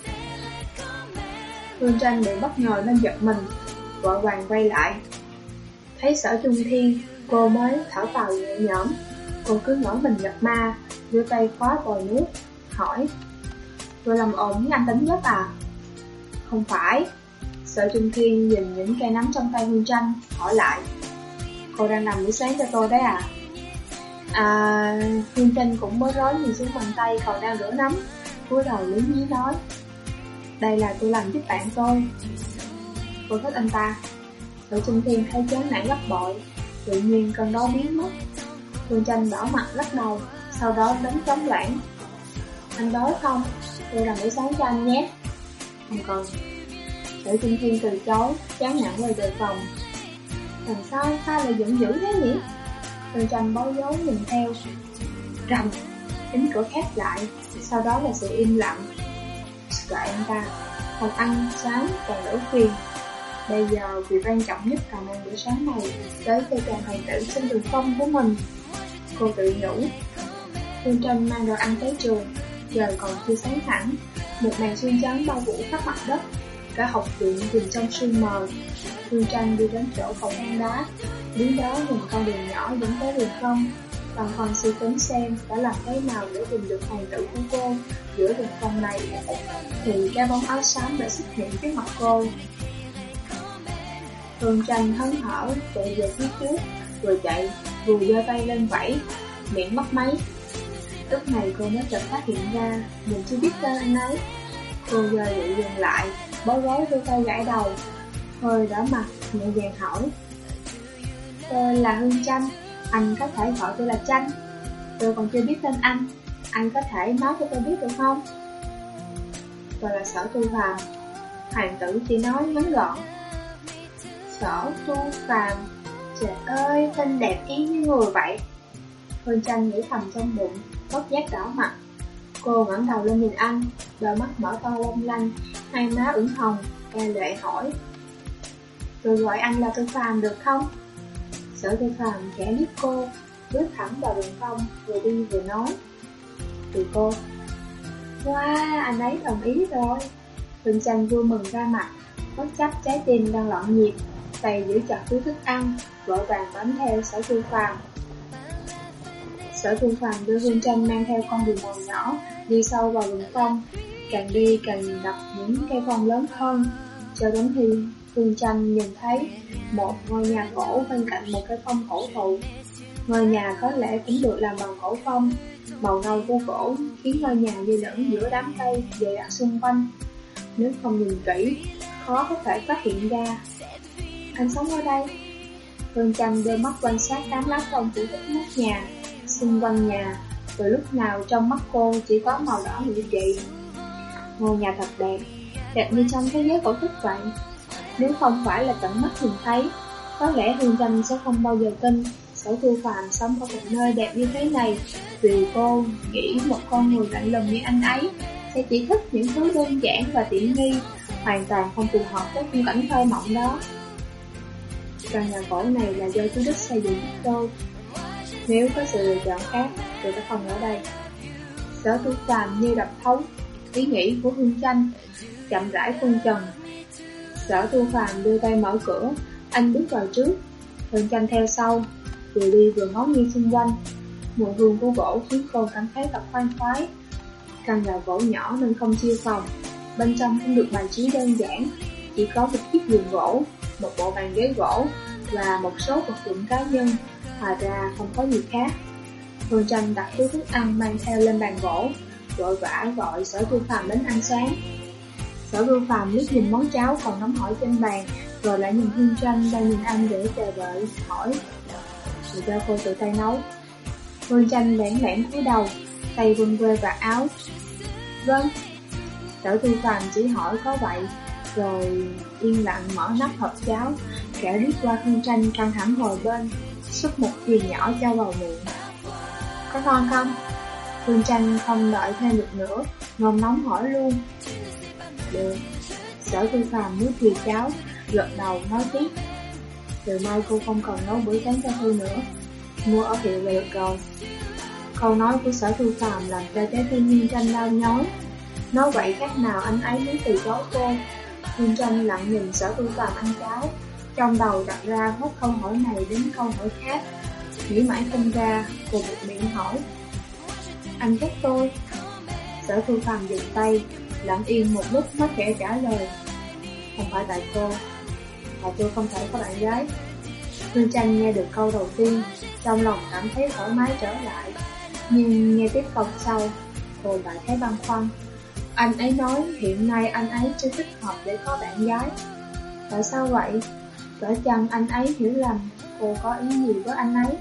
Phương Tranh bị bất ngờ nên giật mình, vội vàng quay lại. Thấy Sở Trung Thiên, cô mới thở phào nhẹ nhõm. Cô cứ ngỡ mình gặp ma, đưa tay khóa vòi nước, hỏi: "Tôi làm ồn với anh tính giấc à?" "Không phải." Sở Trung Thiên nhìn những cây nắm trong tay Phương Tranh, hỏi lại: "Cô đang làm bữa sáng cho tôi đấy à?" Phương Tranh cũng bối rối nhìn xuống bàn tay còn đang rửa nắm, cúi đầu lý nhí nói: "Đây là tôi làm giúp bạn tôi." Cô thích anh ta. Sở Trung Thiên thấy chán nản gấp bội, tự nhiên cơn đói biến mất. Phương Tranh đỏ mặt lắc đầu, sau đó đánh trống loãng: "Anh đói không? Tôi làm bữa sáng cho anh nhé." "Không cần." Sở Trung Thiên từ chối, chán nản quay về phòng. "Làm sao ta lại giận dữ thế nhỉ?" Phương Tranh bối rối nhìn theo. Rầm, cánh cửa khép lại, sau đó là sự im lặng. Kệ anh ta, còn ăn sáng còn đỡ phiền. Bây giờ việc quan trọng nhất là mang bữa sáng này tới cho chàng hoàng tử trên đường phong của mình. Cô tự nhủ. Phương Tranh mang đồ ăn tới trường, giờ còn chưa sáng hẳn. Một màn sương trắng bao phủ khắp mặt đất, cả học viện chìm trong sương mờ. Phương Tranh đi đến chỗ cầu thang đá, đứng đó nhìn con đường nhỏ dẫn tới đường phong. Còn còn suy tính xem đã làm thế nào để tìm được hoàng tử của cô giữa đường phong này, thì cái bóng áo xám đã xuất hiện trước mặt cô. Phương Tranh hớn hở chạy về phía trước, vừa chạy vừa giơ tay lên vẫy, miệng mấp máy. Lúc này cô mới chợt phát hiện ra mình chưa biết tên anh ấy. Cô giờ dậy dừng lại, bối rối đưa tay gãi đầu, hơi đỏ mặt, nhẹ nhàng hỏi: "Tôi là Hương Tranh, anh có thể gọi tôi là Tranh. Tôi còn chưa biết tên anh có thể nói cho tôi biết được không?" "Tôi là Sở Tu Phàm." Hoàng tử chỉ nói ngắn gọn. Sở Tu Phàm, trời ơi, tên đẹp y như người vậy. Hương Tranh nghĩ thầm trong bụng, bất giác đỏ mặt. Cô ngẩng đầu lên nhìn anh, đôi mắt mở to long lanh, hai má ửng hồng, e lệ hỏi: "Tôi gọi anh là Tu Phàm được không?" Sở Tu Phàm khẽ liếc cô, bước thẳng vào đường phong, vừa đi vừa nói: "Tùy cô." Wow, anh ấy đồng ý rồi. Hương Tranh vui mừng ra mặt, bất chấp trái tim đang loạn nhịp, tay giữ chặt túi thức ăn, vội vàng bám theo Sở Tu Phàm. Sở Tu Phàm đưa Hương Tranh mang theo con đường mòn nhỏ, đi sâu vào rừng phong, càng đi càng gặp những cây phong lớn hơn, cho đến khi Hương Tranh nhìn thấy một ngôi nhà cổ bên cạnh một cây phong cổ thụ. Ngôi nhà có lẽ cũng được làm bằng cổ phong, màu nâu của gỗ khiến ngôi nhà như lẫn giữa đám cây dày đặc xung quanh. Nếu không nhìn kỹ, khó có thể phát hiện ra. Anh sống ở đây. Hương Tranh đưa mắt quan sát đám lá phong phủ tích nóc nhà, xung quanh nhà. Từ lúc nào trong mắt cô chỉ có màu đỏ nhụy trị. Ngôi nhà thật đẹp, đẹp như trong thế giới cổ tích vậy. Nếu không phải là tận mắt nhìn thấy, có lẽ Hương Tranh sẽ không bao giờ tin Sở Tu Phàm sống ở một nơi đẹp như thế này. Vì cô nghĩ một con người lạnh lùng như anh ấy sẽ chỉ thích những thứ đơn giản và tiện nghi, hoàn toàn không phù hợp với khung cảnh thơ mộng đó. Căn nhà cổ này là do chú Đức xây dựng giúp tôi. Nếu có sự lựa chọn khác, tôi sẽ không ở đây. Sở Tu Phàm như đập thấu ý nghĩ của Hương Tranh, chậm rãi phân trần. Sở Tu Phàm đưa tay mở cửa, anh bước vào trước, Hương Tranh theo sau, vừa đi vừa ngó nghiêng xung quanh. Mùi hương của gỗ khiến cô cảm thấy thật khoan khoái. Căn nhà gỗ nhỏ nên không chia phòng, bên trong không được bài trí đơn giản, chỉ có một chiếc giường gỗ, một bộ bàn ghế gỗ và một số vật dụng cá nhân, hòa ra không có gì khác. Hương Tranh đặt túi thức ăn mang theo lên bàn gỗ, vội vã gọi Sở Tu Phàm đến ăn sáng. Sở Vưu Phàm liếc nhìn món cháo còn nóng hổi trên bàn, rồi lại nhìn Hương Tranh đang nhìn anh để chờ đợi, hỏi: "Để cho cô tự tay nấu?" Hương Tranh lẻn lẻn cúi đầu, tay vươn về vạt áo. "Vâng." Sở Vưu Phàm chỉ hỏi có vậy, rồi yên lặng mở nắp hộp cháo, kẻ liếc qua Hương Tranh căng thẳng ngồi bên, xúc một thìa nhỏ cho vào miệng. "Có ngon không?" Hương Tranh không đợi thêm được nữa, nôn nóng hỏi luôn. "Được." Sở Vưu Phàm nuốt thìa cháo, gật đầu nói tiếp: "Từ mai cô không cần nấu bữa sáng cho tôi nữa, mua ở hiệu là được rồi." Câu nói của Sở Vưu Phàm làm cho trái tim Hương Tranh đau nhói. Nói vậy khác nào anh ấy muốn từ chối cô. Hương Tranh lặng nhìn Sở Vưu Phàm ăn cháo, trong đầu đặt ra hết câu hỏi này đến câu hỏi khác, nghĩ mãi không ra, cô buột miệng hỏi: "Anh ghét tôi?" Sở Vưu Phàm dừng tay, lặng yên một lúc mới khẽ trả lời: "Không phải tại cô, mà tôi không thể có bạn gái." Hương Tranh nghe được câu đầu tiên, trong lòng cảm thấy thoải mái trở lại, nhưng nghe tiếp câu sau, cô lại thấy băn khoăn. Anh ấy nói hiện nay anh ấy chưa thích hợp để có bạn gái. Tại sao vậy? Cỡ chăng anh ấy hiểu lầm cô có ý gì với anh ấy?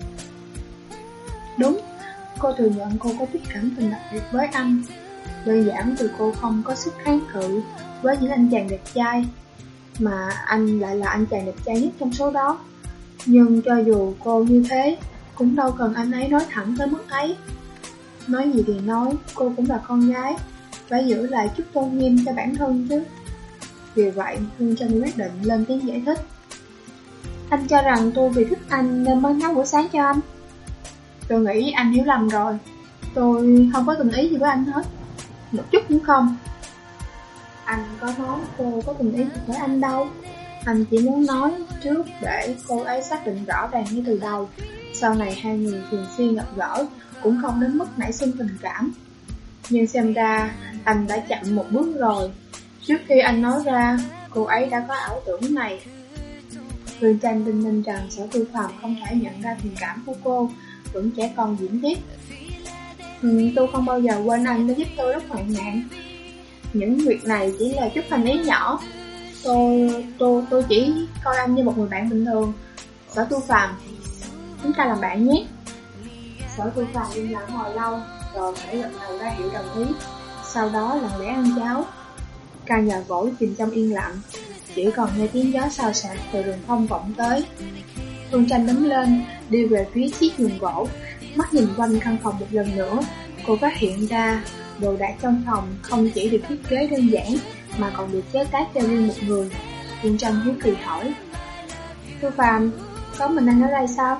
Đúng, cô thừa nhận cô có chút cảm tình đặc biệt với anh. Đơn giản vì cô không có sức kháng cự với những anh chàng đẹp trai, mà anh lại là anh chàng đẹp trai nhất trong số đó. Nhưng cho dù cô như thế, cũng đâu cần anh ấy nói thẳng tới mức ấy. Nói gì thì nói, cô cũng là con gái, phải giữ lại chút tôn nghiêm cho bản thân chứ. Vì vậy, Hương Tranh quyết định lên tiếng giải thích. Anh cho rằng tôi vì thích anh nên mới nấu bữa sáng cho anh. Tôi nghĩ anh hiểu lầm rồi. Tôi không có tình ý gì với anh hết, một chút cũng không. Anh có nói cô có tình ý gì với anh đâu. Anh chỉ muốn nói trước để cô ấy xác định rõ ràng ngay từ đầu. Sau này hai người thường xuyên gặp gỡ, cũng không đến mức nảy sinh tình cảm. Nhưng xem ra anh đã chậm một bước rồi. Trước khi anh nói ra, cô ấy đã có ảo tưởng này. Hương Tranh đinh ninh rằng Sở Vưu Phàm không thể nhận ra tình cảm của cô, vẫn trẻ con diễn tiếp. Tôi không bao giờ quên anh đã giúp tôi rất hoạn nạn. Những việc này chỉ là chút thành ý nhỏ. Tôi chỉ coi anh như một người bạn bình thường. Sở Vưu Phàm, chúng ta làm bạn nhé. Sở Vưu Phàm im lặng hồi lâu, rồi phải gật đầu ra hiệu đồng ý. Sau đó lặng lẽ ăn cháo. Căn nhà gỗ chìm trong yên lặng, chỉ còn nghe tiếng gió xào xạc từ rừng thông vọng tới. Hương Tranh đứng lên, đi về phía chiếc giường gỗ, mắt nhìn quanh căn phòng một lần nữa. Cô phát hiện ra đồ đạc trong phòng không chỉ được thiết kế đơn giản, mà còn được chế tác cho riêng một người. Hương Tranh hiếu kỳ hỏi: Vưu Phàm, có mình anh ở đây sao?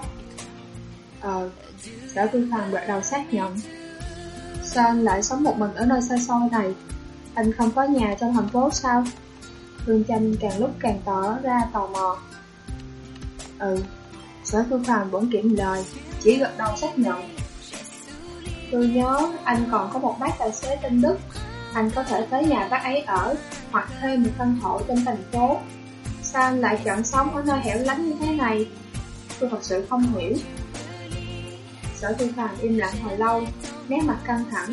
Sở Vưu Phàm gật đầu xác nhận. Sao anh lại sống một mình ở nơi xa xôi này? Anh không có nhà trong thành phố sao? Hương Tranh càng lúc càng tỏ ra tò mò. Sở Vưu Phàm vẫn kiệm lời, chỉ gật đầu xác nhận. Tôi nhớ anh còn có một bác tài xế tên Đức. Anh có thể tới nhà bác ấy ở, hoặc thuê một căn hộ trong thành phố. Sao anh lại chọn sống ở nơi hẻo lánh như thế này? Tôi thật sự không hiểu. Sở Vưu Phàm im lặng hồi lâu, nét mặt căng thẳng.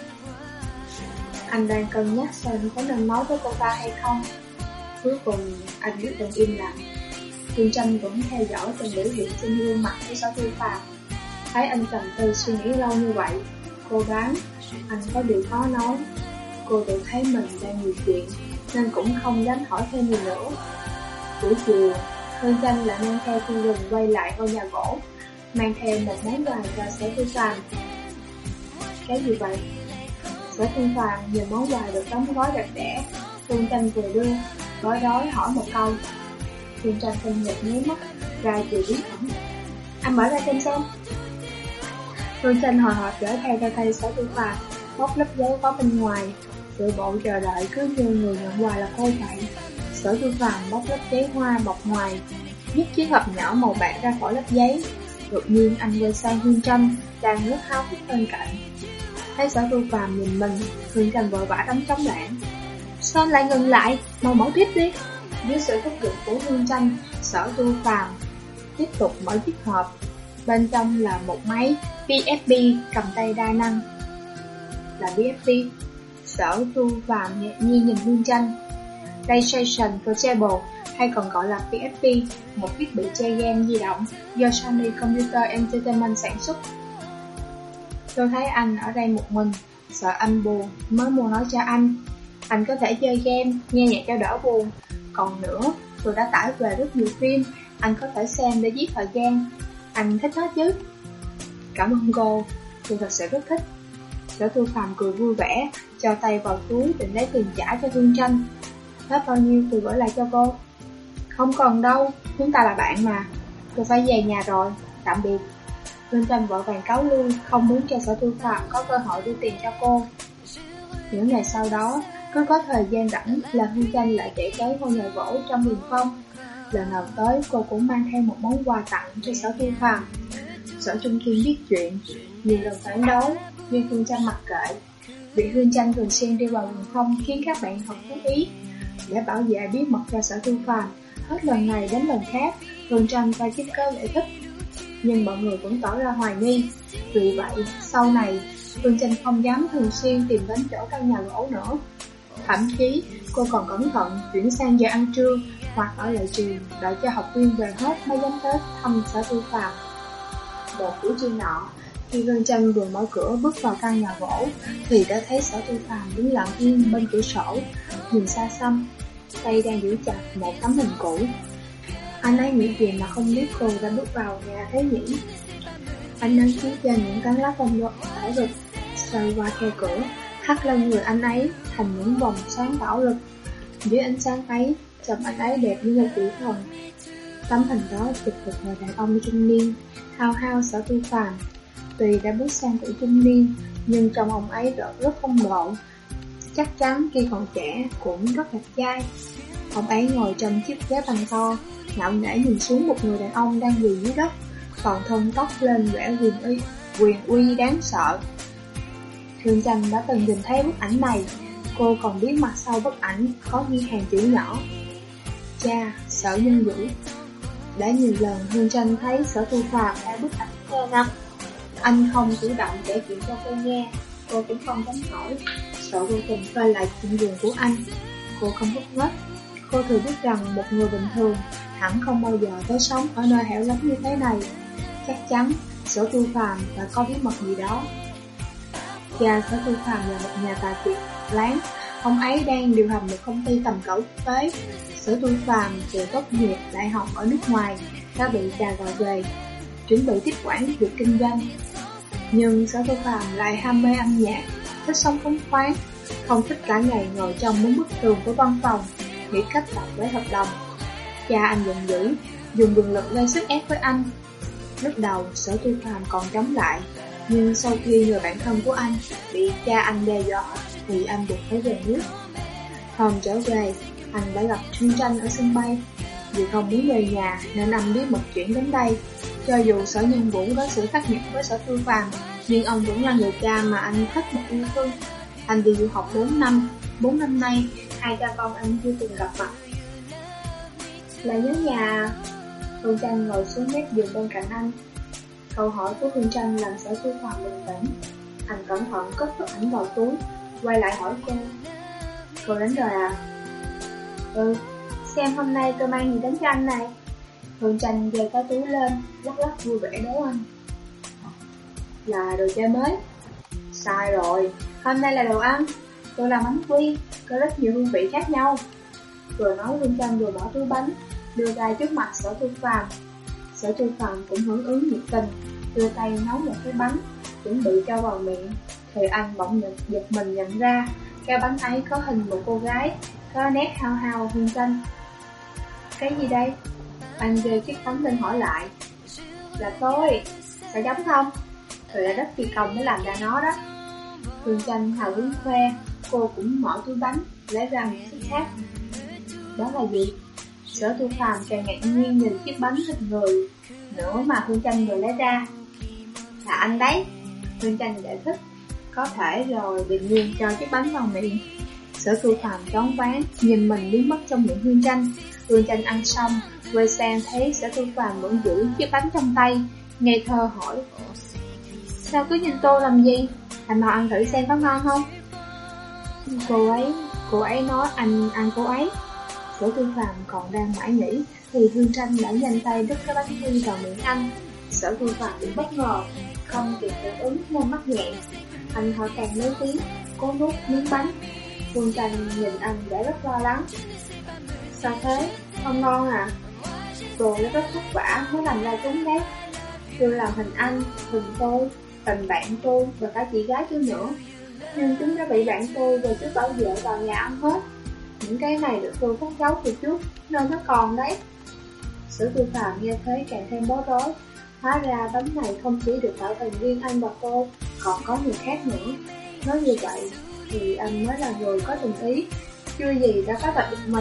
Anh đang cân nhắc xem có nên nói với cô ta hay không. Cuối cùng anh quyết định im lặng. Hương Tranh vẫn theo dõi từng biểu hiện trên gương mặt của Sở Vưu Phàm. Thấy anh trầm tư suy nghĩ lâu như vậy, cô đoán anh có điều khó nói. Cô tự thấy mình đang nhiều chuyện, nên cũng không dám hỏi thêm gì nữa. Buổi chiều, Hương Tranh lại mang theo Phương Rừng quay lại ngôi nhà gỗ, mang theo một món quà cho Sở Vưu Phàm. Cái gì vậy? Sở Vưu Phàm nhìn món quà được đóng gói đẹp đẽ, Hương Tranh vừa đưa, gói đói hỏi một câu. Hương Tranh kinh ngạc nháy mắt, ra chiều biến hẳn. Anh mở ra xem. Hương Tranh hồi hộp gửi theo cho tay Sở Vưu Phàm, bóc lớp giấy có bên ngoài. Sự bộ chờ đợi cứ như người nhận quà là cô vậy. Sở Vưu Phàm bóc lớp giấy hoa bọc ngoài, nhấc chiếc hộp nhỏ màu bạc ra khỏi lớp giấy. Đột nhiên anh quay sang Hương Tranh đang rất háo hức bên cạnh. Thấy Sở Vưu Phàm nhìn mình, Hương Tranh vội vã đánh trống lảng. Sao anh lại ngừng lại? Mau mở tiếp đi. Dưới sự thúc giục của Hương Tranh, Sở Vưu Phàm tiếp tục mở chiếc hộp. Bên trong là một máy BFB cầm tay đa năng. Là BFB? Sở Thu Phạm ngạc nhiên nhìn Hương Tranh. PlayStation Portable, hay còn gọi là PSP, một thiết bị chơi game di động do Sony Computer Entertainment sản xuất. Tôi thấy anh ở đây một mình, sợ anh buồn mới mua nó cho anh. Anh có thể chơi game, nghe nhạc cho đỡ buồn. Còn nữa, tôi đã tải về rất nhiều phim, anh có thể xem để giết thời gian. Anh thích nó chứ? Cảm ơn cô, tôi thật sự rất thích. Sở Thu Phạm cười vui vẻ, cho tay vào túi định lấy tiền trả cho Hương Tranh. Hết bao nhiêu tôi gửi lại cho cô. Không cần đâu, chúng ta là bạn mà. Tôi phải về nhà rồi, tạm biệt. Hương Tranh vội vàng cáo lui, không muốn cho Sở Thu Phạm có cơ hội đưa tiền cho cô. Những ngày sau đó, cứ có thời gian rảnh là Hương Tranh lại chạy tới ngôi nhà gỗ trong vườn phong. Lần nào tới cô cũng mang theo một món quà tặng cho Sở Thu Phạm. Sở Trung Kiên biết chuyện, nhiều lần phản đối, nhưng Hương Tranh mặc kệ. Vì Hương Tranh thường xuyên đi vào vườn phong khiến các bạn học chú ý. Để bảo vệ bí mật cho Sở Thu Phạm, hết lần này đến lần khác, Hương Tranh phải kiếm cớ giải thích. Nhưng mọi người vẫn tỏ ra hoài nghi. Vì vậy, sau này, Hương Tranh không dám thường xuyên tìm đến chỗ căn nhà gỗ nữa. Thậm chí, cô còn cẩn thận chuyển sang giờ ăn trưa hoặc ở lại trường, đợi cho học viên về hết mới dám tới thăm Sở Thu Phạm. Một buổi trưa nọ, khi Hương Tranh vừa mở cửa bước vào căn nhà gỗ, thì đã thấy Sở Thu Phạm đứng lặng yên bên cửa sổ, nhìn xa xăm, tay đang giữ chặt một tấm hình cũ. Anh ấy nghĩ gì mà không biết cô đã bước vào nhà thế nhỉ? Anh nắng chiếu trên những cánh lá phong đỏ rực, xoay qua khe cửa, hắt lên người anh ấy thành những vòng sáng đỏ rực. Dưới ánh sáng ấy, trông anh ấy đẹp như một vị thần. Tấm hình đó chụp được người đàn ông trung niên, hao hao Sở Thu Phạm. Tuy đã bước sang tuổi trung niên, nhưng trong ông ấy rất phong độ. Chắc chắn khi còn trẻ cũng rất đẹp trai. Ông ấy ngồi trong chiếc ghế bằng to, ngạo nghễ nhìn xuống một người đàn ông đang quỳ dưới đất, còn thon tóc lên vẻ quyền uy đáng sợ. Hương Tranh đã từng nhìn thấy bức ảnh này, cô còn biết mặt sau bức ảnh có ghi hàng chữ nhỏ: Cha, Sở Nhân Vũ. Đã nhiều lần Hương Tranh thấy Sở Thu Phạm đã bức ảnh che nắp. Anh không chủ động kể chuyện cho cô nghe, cô cũng không dám hỏi, sợ vô tình khơi lại chuyện buồn của anh. Cô không hút hết. Cô thừa biết rằng một người bình thường hẳn không bao giờ tới sống ở nơi hẻo lánh như thế này. Chắc chắn Sở Thu Phạm đã có bí mật gì đó. Cha Sở Thu Phạm là một nhà tài phiệt láng. Ông ấy đang điều hành một công ty tầm cỡ quốc tế. Sở Thu Phạm vừa tốt nghiệp đại học ở nước ngoài, đã bị cha gọi về, chuẩn bị tiếp quản việc kinh doanh. Nhưng Sở Thu Phạm lại ham mê âm nhạc, thích sống phóng khoáng, không thích cả ngày ngồi trong bốn bức tường của văn phòng, nghĩ cách đọc lấy hợp đồng. Cha anh giận dữ, dùng quyền lực gây sức ép với anh. Lúc đầu Sở Thu Phạm còn chống lại, nhưng sau khi người bạn thân của anh bị cha anh đe dọa thì anh buộc phải về nước. Hôm trở về, anh đã gặp Hương Tranh ở sân bay. Vì không muốn về nhà nên anh bí mật chuyển đến đây. Cho dù Sở Nhân Vũ có sự khác biệt với Sở Thu Phạm, nhưng ông vẫn là người cha mà anh thích một yêu thương. Anh đi du học 4 năm nay, hai cha con anh chưa từng gặp mặt. Là nhớ nhà. Hương Tranh ngồi xuống mép giường bên cạnh anh. Câu hỏi của Hương Tranh làm Sở Thu Phạm bình tĩnh. Anh cẩn thận cất bức ảnh vào túi, quay lại hỏi cô: Cô đến rồi à? Ừ, xem hôm nay tôi mang gì đến cho anh này. Hương Tranh giơ cái túi lên, lắc lắc vui vẻ đố anh: Là đồ chơi mới. Sai rồi, hôm nay là đồ ăn. Tôi làm bánh quy, có rất nhiều hương vị khác nhau. Vừa nói Hương Tranh vừa bỏ túi bánh, đưa ra trước mặt Sở Thu Phạm. Sở Thu Phạm cũng hưởng ứng nhiệt tình, đưa tay nấu một cái bánh, chuẩn bị cho vào miệng. Thì anh bỗng giật mình nhận ra, cái bánh ấy có hình một cô gái, có nét hao hao Hương Tranh. Cái gì đây? Anh giơ chiếc bánh lên hỏi lại. Là tôi, phải giống không? Tôi đã rất kỳ công mới làm ra nó đó. Hương Tranh hào hứng khoe, cô cũng mở túi bánh, lấy ra một chiếc khác. Đó là gì? Sở Thu Phạm càng ngạc nhiên nhìn chiếc bánh hình người nữa mà Hương Tranh vừa lấy ra. Là anh đấy. Hương Tranh giải thích. Có thể rồi định nhiên cho chiếc bánh vào miệng. Sở Thu Phạm choáng váng, nhìn mình biến mất trong miệng Hương Tranh. Hương Tranh ăn xong, quay sang thấy Sở Thu Phạm vẫn giữ chiếc bánh trong tay, ngây thơ hỏi: Sao cứ nhìn tôi làm gì? Anh mau ăn thử xem có ngon không? Cô ấy nói anh ăn cô ấy. Sở Tư Phạm còn đang mãi nghĩ thì Hương Tranh đã nhanh tay đứt cái bánh quy vào miệng anh. Sở Tư Phạm bị bất ngờ, không kịp phản ứng nên mắc nghẹn. Anh hỏi càng lớn tiếng, cố nuốt miếng bánh. Hương Tranh nhìn anh đã rất lo lắng. Sao thế? Không ngon à? Cô đã rất vất vả mới làm ra chúng đấy. Chưa làm hình anh, hình tôi, hình bạn tôi và cả chị gái tôi nữa. Nhưng chúng đã bị bạn tôi và chú bảo vệ vào nhà ăn hết. Những cái này được tôi cất giấu từ trước nên nó còn đấy. Sở Tư Phạm nghe thấy càng thêm bối rối. Hóa ra bánh này không chỉ được tạo thành riêng anh và cô, còn có người khác nữa. Nói như vậy thì anh mới là người có tình ý, chưa gì đã phá vạch được mình.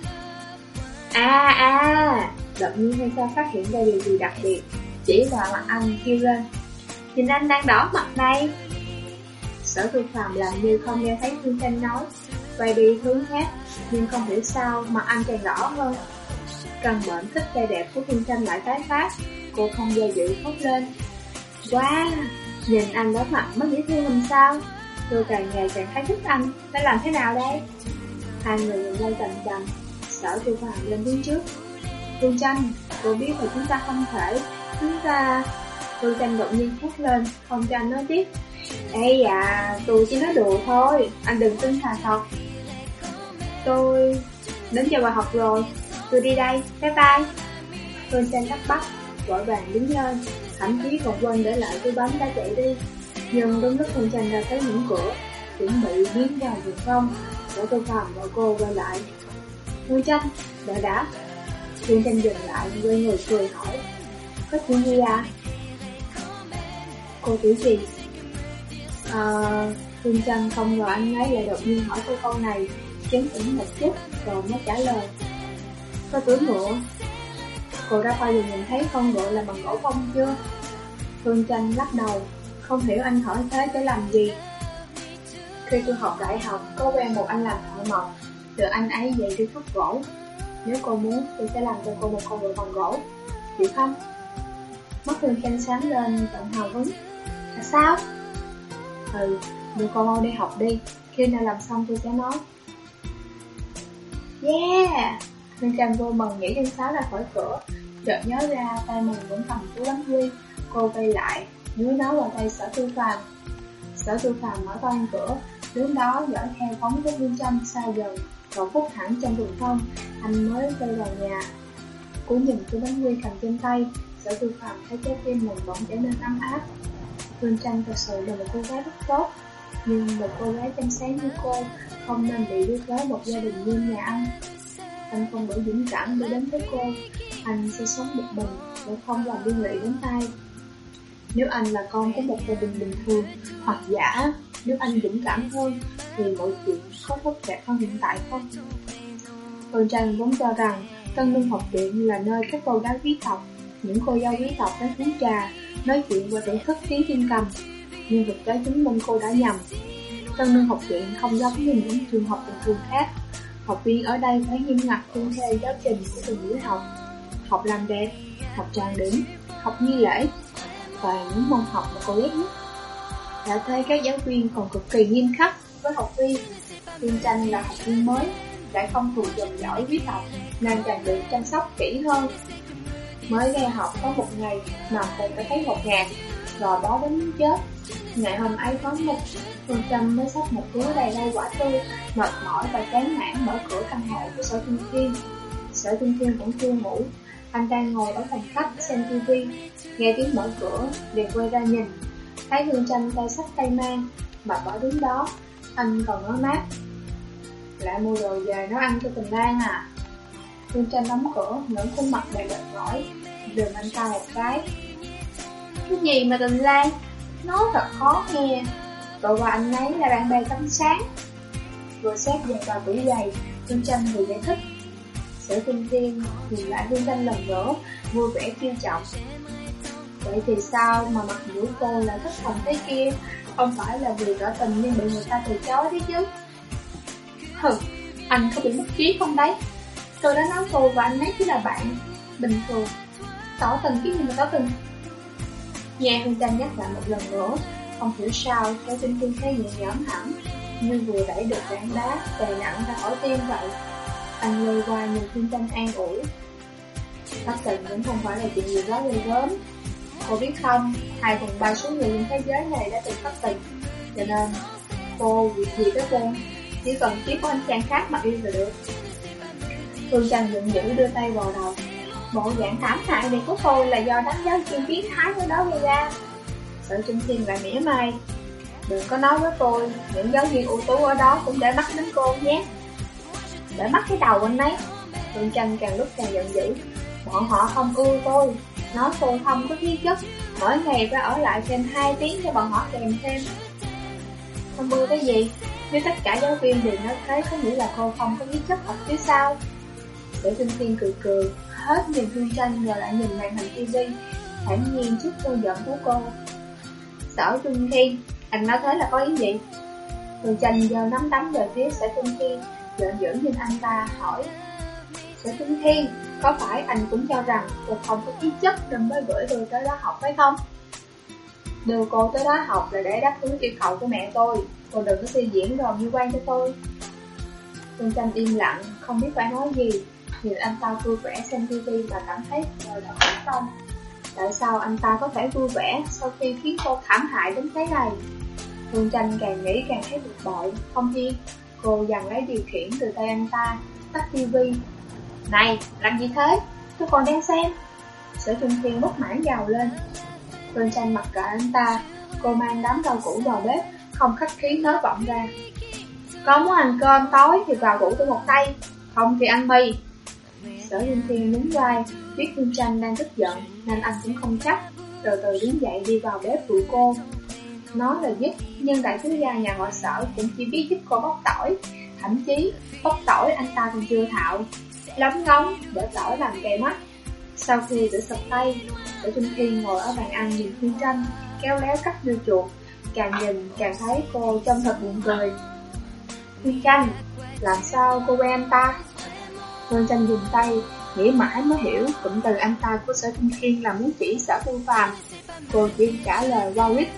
Đột nhiên hay sao phát hiện ra điều gì đặc biệt, chỉ vào mặt anh kêu lên, nhìn anh đang đỏ mặt đây. Sở Tư Phạm làm như không nghe thấy Hương Tranh nói, quay đi hướng khác, nhưng không hiểu sao mặt anh càng đỏ hơn. Căn bệnh thích trai đẹp của Hương Tranh lại tái phát, cô không do dự khóc lên. Wow, nhìn anh đỏ mặt mới dễ thương làm sao? Tôi càng ngày càng thấy thích anh, phải làm thế nào đây? Hai người nhìn nhau chầm chầm. Sở Tư Phạm lên tiếng trước. Hương Tranh, cô biết là chúng ta không thể. Hương Tranh đột nhiên khóc lên, không cho anh nói tiếp. Ê à, tôi chỉ nói đùa thôi, anh đừng tin thà thật. Tôi đến giờ bài học rồi, tôi đi đây, bye bye. Hương Tranh lắp bắp, vội vàng đứng lên, thậm chí còn quên để lại túi bánh đã chạy đi. Nhưng đúng lúc Hương Tranh ra tới những cửa, chuẩn bị biến vào vườn không, Sở Tư Phạm gọi cô quay lại. Hương Tranh, đợi đã. Hương Tranh dừng lại, quay người cười hỏi, có chuyện gì à? Cô tuổi gì? Hương Tranh không ngờ anh ấy lại đột nhiên hỏi cô câu này, chấn tĩnh một chút rồi mới trả lời. Có tuổi ngựa. Cô đã bao giờ nhìn thấy con ngựa làm bằng gỗ không chưa? Hương Tranh lắc đầu, không hiểu anh hỏi thế để làm gì. Khi tôi học đại học, có quen một anh làm thợ mộc, được anh ấy dạy đi khắc gỗ. Nếu cô muốn, tôi sẽ làm cho cô một con ngựa bằng gỗ, chịu không? Mắt Hương Tranh sáng lên, giọng hào hứng. Là sao? Đưa cô mau đi học đi, khi nào làm xong tôi sẽ nói. Yeah! Hương Tranh vô mừng nhảy chân sáo ra khỏi cửa, chợt nhớ ra tay mình vẫn cầm túi bánh quy. Cô quay lại, dưới nó vào tay Sở Tư Phạm. Sở Tư Phạm mở toan cửa, đứng đó dõi theo bóng của Hương Tranh xa dần, rồi phút thẳng trong vườn thông, anh mới quay vào nhà. Cú nhìn túi bánh quy cầm trên tay, Sở Tư Phạm thấy trái tim mình bỗng trở nên ấm áp. Hương Tranh thật sự là một cô gái rất tốt, nhưng một cô gái trong sáng như cô không nên bị đưa tới một gia đình như nhà anh. Anh không đủ dũng cảm để đến với cô, anh sẽ sống một mình để không làm liên lụy đến ai. Nếu anh là con của một gia đình bình thường, hoặc giả nếu anh dũng cảm hơn thì mọi chuyện có phức tạp hơn hiện tại không? Hương Tranh vốn cho rằng Tân Lương học viện là nơi các cô gái quý tộc, những cô dâu quý tộc đến uống trà, nói chuyện và thưởng thức tiếng kim cầm. Nhưng thực tế chứng minh cô đã nhầm. Tân Lương học viện không giống như những trường học bình thường khác. Học viên ở đây phải nghiêm ngặt tuân theo giáo trình của từng buổi học. Học làm đẹp, học trang điểm, học nghi lễ và những môn học mà cô ghét nhất. Đã thấy các giáo viên còn cực kỳ nghiêm khắc với học viên. Hương Tranh là học viên mới, lại không thuộc dòng dõi quý tộc nên càng được chăm sóc kỹ hơn. Mới nghe học có một ngày mà cô đã thấy ngột ngạt, rồi đó đến muốn chết. Ngày hôm ấy có một Hương Tranh mới xách một túi đầy rau quả tươi, mệt mỏi và chán nản mở cửa căn hộ của Sở Trung Thiên. Sở Trung Thiên vẫn chưa ngủ, anh đang ngồi ở phòng khách xem TV. Nghe tiếng mở cửa, liền quay ra nhìn, thấy Hương Tranh tay xách tay mang, mặt bỏ đứng đó. Anh còn nói mát, lại mua đồ về nấu ăn cho Tình Lan à? Hương Tranh đóng cửa, ngẩng khuôn mặt đầy mệt mỏi, lườm anh ta một cái. Cái gì mà Tình Lan? Nói thật khó nghe. Tôi và anh ấy là bạn bè tấm sáng. Vừa xét về vào tủ giày, Hương Tranh vừa giải thích. Sở Trung Thiên nhìn lại Hương Tranh lần nữa, vui vẻ kiêu trọng. Vậy thì sao mà mặt mũi cô lại thất thần thế kia? Không phải là vì tỏ tình nhưng bị người ta từ chối đấy chứ. Anh có bị mất trí không đấy? Tôi đã nói tôi và anh ấy chỉ là bạn bình thường. Tỏ tình cái gì mà tỏ tình? Nghe Hương Tranh nhắc lại một lần nữa, không hiểu sao Sở Trung Thiên thấy nhẹ nhõm hẳn. như vừa đẩy được tảng đá đè nặng ra khỏi tim vậy. Anh lôi qua nhìn Phương Tranh an ủi. Thất tình cũng không phải là chuyện gì đó ghê gớm. Cô biết không, 2/3 số người trên thế giới này đã từng thất tình. Cho nên, cô việc gì đó cô, chỉ cần kiếm của anh chàng khác mà yêu là được. Phương Tranh giận dữ đưa tay vào đầu. Bộ dạng thảm hại này của tôi là do đám giáo viên biến thái ở đó gây ra. Sở Trung Thiên lại mỉa mai. Đừng có nói với tôi, những giáo viên ưu tú ở đó cũng để mắt đến cô nhé. Để mắt cái đầu anh ấy. Phương Tranh càng lúc càng giận dữ. Bọn họ không ưa tôi, nói tôi không có khí chất, mỗi ngày phải ở lại thêm 2 tiếng cho bọn họ kèm thêm. Không ưa cái gì? Nếu tất cả giáo viên đều nói thế có nghĩa là cô không có khí chất thật chứ sao? Sở Trung Thiên cười cười, hết nhìn Phương Tranh rồi lại nhìn màn hình TV, thản nhiên trước cơn giận của cô. Sở Trung Thiên, anh nói thế là có ý gì? Phương Tranh giơ nắm đấm về phía Sở Trung Thiên, giận dữ nhìn anh ta hỏi. Sở Trung Thiên, có phải anh cũng cho rằng cô không có khí chất nên mới gửi tôi tới đó học phải không? Đưa cô tới đó học là để đáp ứng yêu cầu của mẹ tôi. Cô đừng có suy diễn đòn như quan cho tôi. Phương Tranh im lặng, không biết phải nói gì. Nhìn anh ta vui vẻ xem TV và cảm thấy đời đã bất công. Tại sao anh ta có thể vui vẻ sau khi khiến cô thảm hại đến thế này? Phương Tranh càng nghĩ càng thấy bực bội. Không yên, cô giằng lấy điều khiển từ tay anh ta, tắt TV. Này, làm gì thế? Tôi còn đang xem. Sở Trung Thiên bất mãn gào lên. Phương Tranh mặc kệ anh ta. Cô mang đám rau củ vào bếp, không khách khí nói vọng ra. Có muốn ăn cơm tối thì vào rủ tôi một tay, không thì ăn mì. Sở Trung Thiên nhún vai, biết Phương Tranh đang tức giận nên anh cũng không chắc, từ từ đứng dậy đi vào bếp phụ cô. Nói là giúp, nhưng đại thiếu gia nhà họ Sở cũng chỉ biết giúp cô bóc tỏi. Thậm chí, bóc tỏi anh ta còn chưa thạo, lấm ngóng để tỏi làm kề mắt. Sau khi rửa sạch tay, Sở Trung Thiên ngồi ở bàn ăn nhìn Phương Tranh, kéo léo cắt như chuột. Càng nhìn càng thấy cô trông thật buồn cười. Phương Tranh, làm sao cô quen anh ta? Phương Tranh dùng tay, nghĩ mãi mới hiểu cụm từ anh ta của Sở Trung Thiên là muốn chỉ Sở Thu Phàm. Cô chỉ trả lời qua quýt.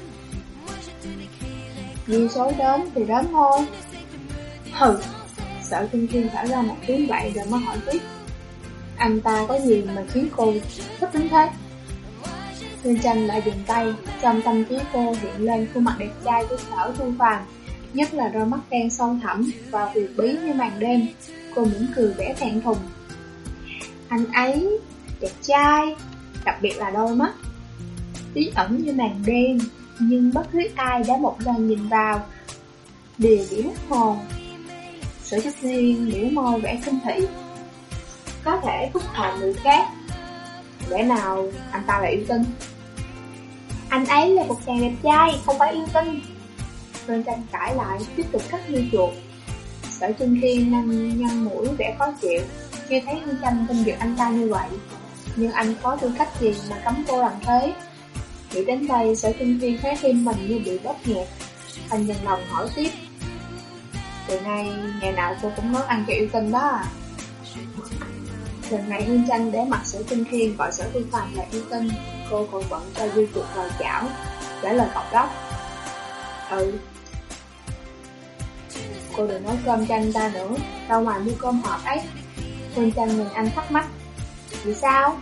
Duyên số đến thì đến thôi. Hừ. Sở Trung Thiên thở ra một tiếng vậy rồi mới hỏi tiếp. Anh ta có gì mà khiến cô thích đến thế? Phương Tranh lại dừng tay, trong tâm trí cô hiện lên khuôn mặt đẹp trai của Sở Thu Phàm, nhất là đôi mắt đen sâu thẳm và huyền bí như màn đêm. Cô mỉm cười vẻ thẹn thùng. Anh ấy đẹp trai, đặc biệt là đôi mắt bí ẩn như màn đêm, nhưng bất cứ ai đã một lần nhìn vào đều bị mất hồn. Sở Trúc Thiên biểu môi vẻ khinh thị. Có thể hút hồn người khác. Lẽ nào anh ta là yêu tinh? Anh ấy là một chàng đẹp trai, không phải yêu tinh. Phương Tranh cãi lại, tiếp tục cắt như chuột. Sở Trung Thiên nhăn mũi vẻ khó chịu khi thấy Phương Tranh tin dược anh ta như vậy. Nhưng anh có tư cách gì mà cấm cô làm thế? Nghĩ đến đây, Sở Trung Thiên thấy tim mình như bị bóp nghẹt. Anh dần lòng hỏi tiếp. Từ nay, ngày nào cô cũng nấu ăn cho yêu tinh đó à? Lần này Phương Tranh để mặt Sở Trung Thiên gọi Sở Thu Phàm là yêu tinh. Cô còn bận cho dư chuột vào chảo, trả lời cọc góc. Ừ. Cô đừng nói cơm cho anh ta nữa, đâu mà mua cơm hộp ấy. Phương Tranh nhìn anh thắc mắc. Vì sao?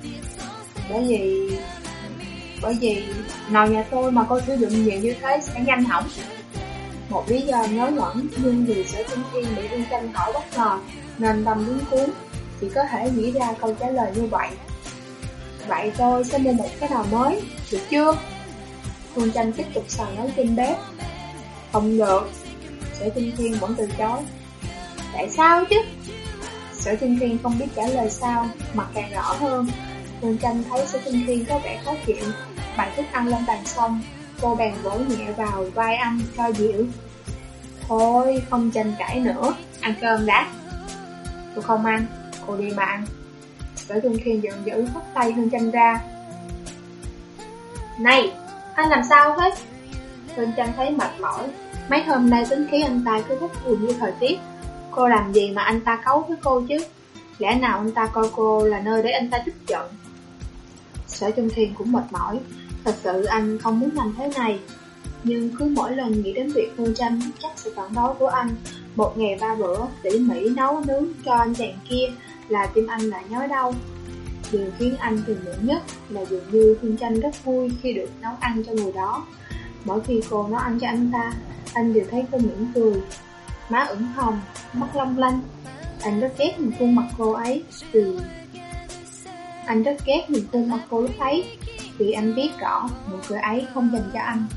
Bởi vì nồi nhà tôi mà cô sử dụng nhiều như thế sẽ nhanh hỏng. Một lý do ngớ ngẩn, nhưng vì Sở Trung Thiên bị Phương Tranh hỏi bất ngờ nên tâm luống cuốn, chỉ có thể nghĩ ra câu trả lời như vậy. Vậy tôi sẽ mua một cái nồi mới, được chưa? Phương Tranh tiếp tục xào nấu trên bếp. Không được. Sở Trung Thiên vẫn từ chối. Tại sao chứ? Sở Trung Thiên không biết trả lời sao, mặt càng rõ hơn. Phương Tranh thấy Sở Trung Thiên có vẻ khó chịu, bày thức ăn lên bàn xong, cô bèn vỗ nhẹ vào vai anh cho dịu. Thôi, không tranh cãi nữa, ăn cơm đã. Tôi không ăn, cô đi mà ăn. Sở Trung Thiên giận dữ hất tay Phương Tranh ra. Này, anh làm sao thế? Phương Tranh thấy mệt mỏi. Mấy hôm nay tính khí anh ta cứ bất thường như thời tiết. Cô làm gì mà anh ta cấu với cô chứ? Lẽ nào anh ta coi cô là nơi để anh ta tức giận? Sở Trung Thiên cũng mệt mỏi. Thật sự anh không muốn làm thế này, Nhưng cứ mỗi lần nghĩ đến việc Hương Tranh chắc sự phản đối của anh, một ngày 3 bữa tỉ mỉ nấu nướng cho anh chàng kia, là tim anh lại nhói đau. Điều khiến anh phiền muộn nhất là dường như Hương Tranh rất vui khi được nấu ăn cho người đó. Mỗi khi cô nấu ăn cho anh đều thấy cô mỉm cười, má ửng hồng, mắt long lanh. Anh rất ghét nhìn khuôn mặt cô lúc ấy, vì anh biết rõ nụ cười ấy không dành cho anh.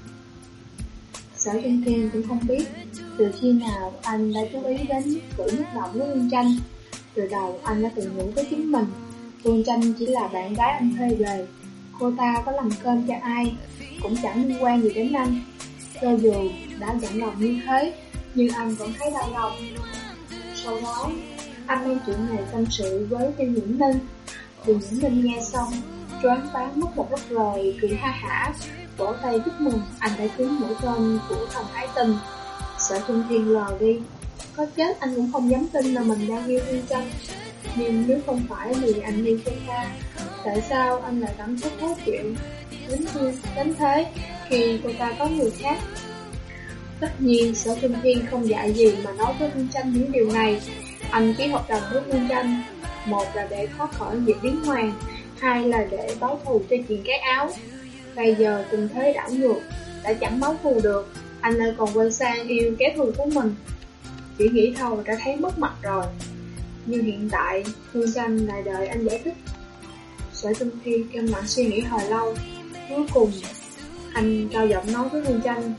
Sở Trung Thiên cũng không biết từ khi nào anh đã chú ý đến cử nhất động của Hương Tranh. Từ đầu anh đã tự nhủ với chính mình, Hương Tranh chỉ là bạn gái anh thuê về, cô ta có làm cơm cho ai cũng chẳng liên quan gì đến anh. Cho dù đã dặn lòng như thế, nhưng anh vẫn thấy đau lòng. Sau đó, anh đem chuyện này tâm sự với Tiêu Nhiễm Ninh. Tiêu Nhiễm Ninh nghe xong, choáng váng mất một lúc rồi cười ha hả, vỗ tay chúc mừng anh đã trúng mũi tên của thần ái tình. Sở Trung Thiên lờ đi, có chết anh cũng không dám tin là mình đang yêu Hương Tranh. Nhưng nếu không phải vì anh yêu cô ta, tại sao anh lại cảm thấy khó chịu đến thế khi cô ta có người khác? Tất nhiên Sở Trung Thiên không dạy gì mà nói với Hương Tranh những điều này. Anh ký hợp đồng với Hương Tranh, một là để thoát khỏi việc biến hoàng, hai là để báo thù cho chuyện cái áo. Bây giờ tình thế đảo ngược, đã chẳng báo thù được, anh lại còn quay sang yêu kẻ thù của mình. Chỉ nghĩ thôi đã thấy mất mặt rồi. Nhưng hiện tại Hương Tranh lại đợi anh giải thích. Sở Trung Thiên im lặng suy nghĩ hồi lâu. Cuối cùng anh cao giọng nói với Hương Tranh,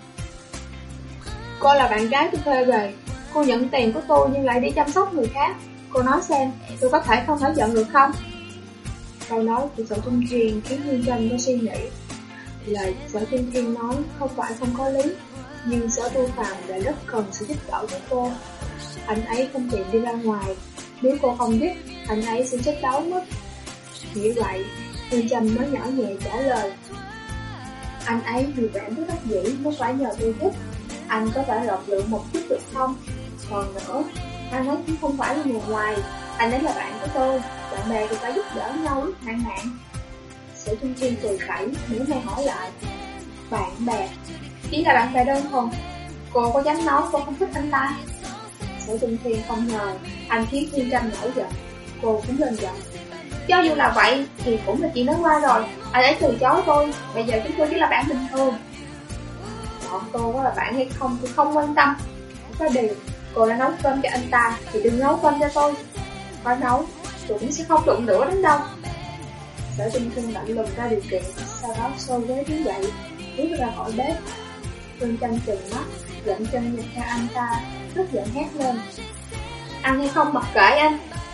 cô là bạn gái tôi thuê về, cô nhận tiền của tôi nhưng lại đi chăm sóc người khác. Cô nói xem, tôi có thể không nổi giận được không? Câu nói của Sở Trung Thiên khiến Hương Tranh có suy nghĩ. Lời Sở Trung Thiên nói không phải không có lý, nhưng Sở Tu Phàm lại rất cần sự giúp đỡ của cô. Anh ấy không tiện đi ra ngoài, nếu cô không giúp, anh ấy sẽ chết đói mất. Nghĩ vậy, Hương Tranh mới nhỏ nhẹ trả lời, anh ấy vì vẻ rất đắc dĩ mới phải nhờ tôi giúp. Anh có thể rộng lượng một chút được không? Còn nữa, anh ấy cũng không phải là người ngoài, anh ấy là bạn của tôi, bạn bè người ta giúp đỡ nhau lúc hạn nạn. Sở Trung Thiên cười khẩy, nếu mày hỏi lại, bạn bè, chỉ là bạn bè đơn thuần, cô có dám nói cô không thích anh ta? Sở Trung Thiên không ngờ anh khiến Hương Tranh nổi giận, cô cũng lên giận. Cho dù là vậy thì cũng là chuyện nói qua rồi, anh ấy từ chối tôi, bây giờ chúng tôi chỉ là bạn bình thường. Bọn cô có là bạn hay không tôi không quan tâm. Có điều, cô đã nấu cơm cho anh ta thì đừng nấu cơm cho tôi. Có nấu, tôi cũng sẽ không đụng lửa đến đâu. Sở Trung Thiên lạnh lùng ra điều kiện, sau đó xô ghế đứng dậy, bước ra khỏi bếp. Hương Tranh trừng mắt, giận chân nhìn theo anh ta, rất giận hét lên, ăn hay không mặc kệ anh.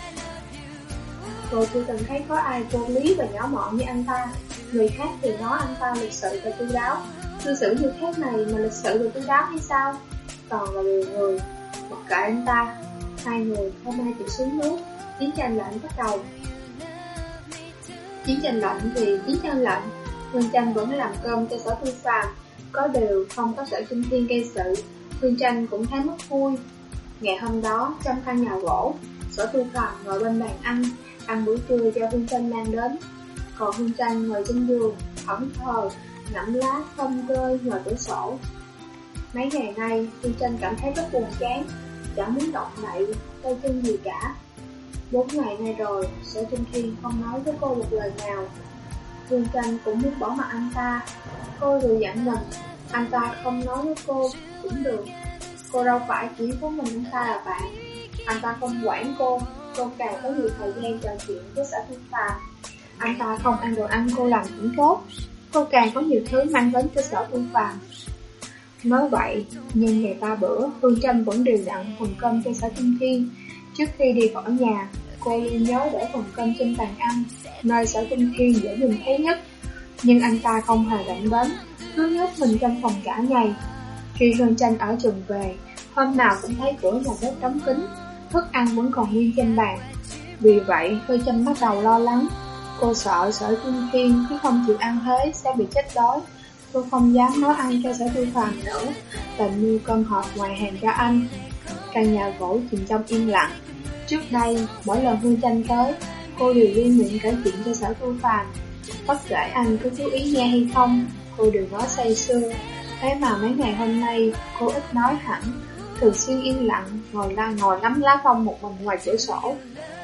Cô chưa từng thấy có ai vô lý và nhỏ mọn như anh ta. Người khác thì nói anh ta lịch sự và chu đáo, cư xử như thế này mà lịch sự và chu đáo hay sao? Còn là điều người, mặc kệ anh ta. Hai người không ai chịu xuống nước, chiến tranh lạnh bắt đầu. Chiến tranh lạnh thì chiến tranh lạnh, Hương Tranh vẫn làm cơm cho Sở Tu Phàm. Có điều không có Sở Trung Thiên gây sự, Hương Tranh cũng thấy mất vui. Ngày hôm đó trong căn nhà gỗ, Sở Tu Phàm ngồi bên bàn ăn buổi trưa do Hương Tranh mang đến. Còn Hương Tranh ngồi trên giường, thẫn thờ, ngẫm lá không rơi ngoài cửa sổ. Mấy ngày nay, Hương Tranh cảm thấy rất buồn chán, chẳng muốn động đậy, tay chân gì cả. 4 ngày nay rồi, Sở Trung Thiên không nói với cô một lời nào. Hương Tranh cũng muốn bỏ mặt anh ta. Cô vừa dặn mình, anh ta không nói với cô cũng được. Cô đâu phải chỉ có mình anh ta là bạn. Anh ta không quản cô càng có nhiều thời gian trò chuyện với Sở Tu Phàm. Anh ta không ăn đồ ăn cô làm cũng tốt, cô càng có nhiều thứ mang đến cho Sở Tu Phàm. Nói vậy, nhưng ngày 3 bữa, Hương Tranh vẫn đều đặn phần cơm cho Sở Trung Thiên. Trước khi đi khỏi nhà, cô luôn nhớ để phần cơm trên bàn ăn, nơi Sở Trung Thiên dễ nhìn thấy nhất. Nhưng anh ta không hề động đến, cứ nhốt mình trong phòng cả ngày. Khi Hương Tranh ở trường về, hôm nào cũng thấy cửa nhà bếp đóng kín, thức ăn vẫn còn nguyên trên bàn. Vì vậy, Hương Tranh bắt đầu lo lắng. Cô sợ Sở Trung Thiên cứ không chịu ăn thế sẽ bị chết đói. Cô không dám nấu ăn cho Sở Tu Phàm nữa, đành mua cơm hộp ngoài hàng cho anh. Căn nhà gỗ chìm trong yên lặng. Trước đây, mỗi lần Hương Tranh tới, cô đều liên miệng kể chuyện cho Sở Tu Phàm. Bất kể anh có chú ý nghe hay không, cô đều nói say sưa. Thế mà mấy ngày hôm nay cô ít nói hẳn, thường xuyên yên lặng, ngồi ngắm lá phong một mình ngoài cửa sổ.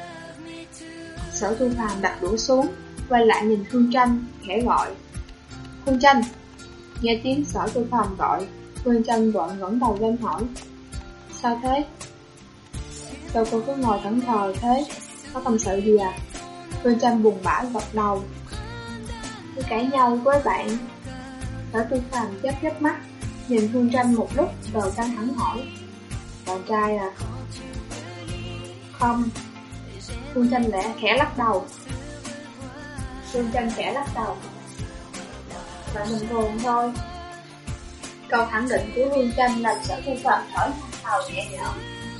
Sở Thu Phàm đặt đũa xuống, quay lại nhìn Hương Tranh, khẽ gọi. Hương Tranh! Nghe tiếng Sở Thu Phàm gọi, Hương Tranh vội ngẩng đầu lên hỏi. Sao thế? Sao cô cứ ngồi thẫn thờ thế? Có tâm sự gì à? Hương Tranh buồn bã gật đầu. Tôi cãi nhau với bạn. Sở Thu Phàm chớp mắt, nhìn Hương Tranh một lúc rồi căng thẳng hỏi. Bạn trai à? Không. Hương Tranh khẽ lắc đầu. Bạn bình thường thôi. Câu khẳng định của Hương Tranh làm Sở Thu Phàm thở phào nhẹ nhõm.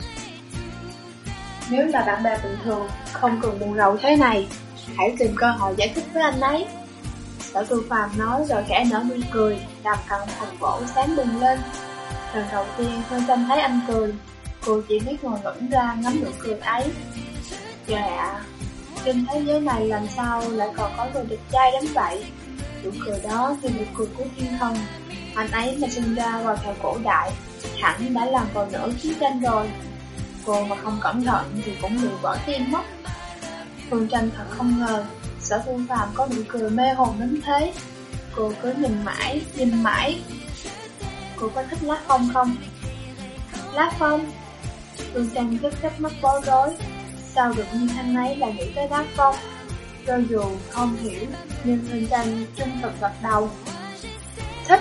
Nếu là bạn bè bình thường, không cần buồn rầu thế này, hãy tìm cơ hội giải thích với anh ấy. Sở Thu Phàm nói rồi khẽ nở nụ cười, làm cằm thành cổ sáng bừng lên. Lần đầu tiên Hương Tranh thấy anh cười, cô chỉ biết ngồi ngẩn ra ngắm nụ cười ấy. Trời ạ, trên thế giới này làm sao lại còn có người đẹp trai đến vậy? Nụ cười đó như nụ cười của thiên thần. Anh ấy mà sinh ra vào thời cổ đại, hẳn đã làm vào nửa chiến tranh rồi. Cô mà không cẩn thận thì cũng bị vỡ tim mất. Hương Tranh thật không ngờ Sở Thu Phàm có nụ cười mê hồn đến thế. Cô cứ nhìn mãi. Cô có thích lá phong không? Lá phong? Hương Tranh chớp mắt bối rối. Sao được nhiên anh ấy lại nghĩ tới lá phong? Cho dù không hiểu, nhưng Hương Tranh trung thực gật đầu. Thích.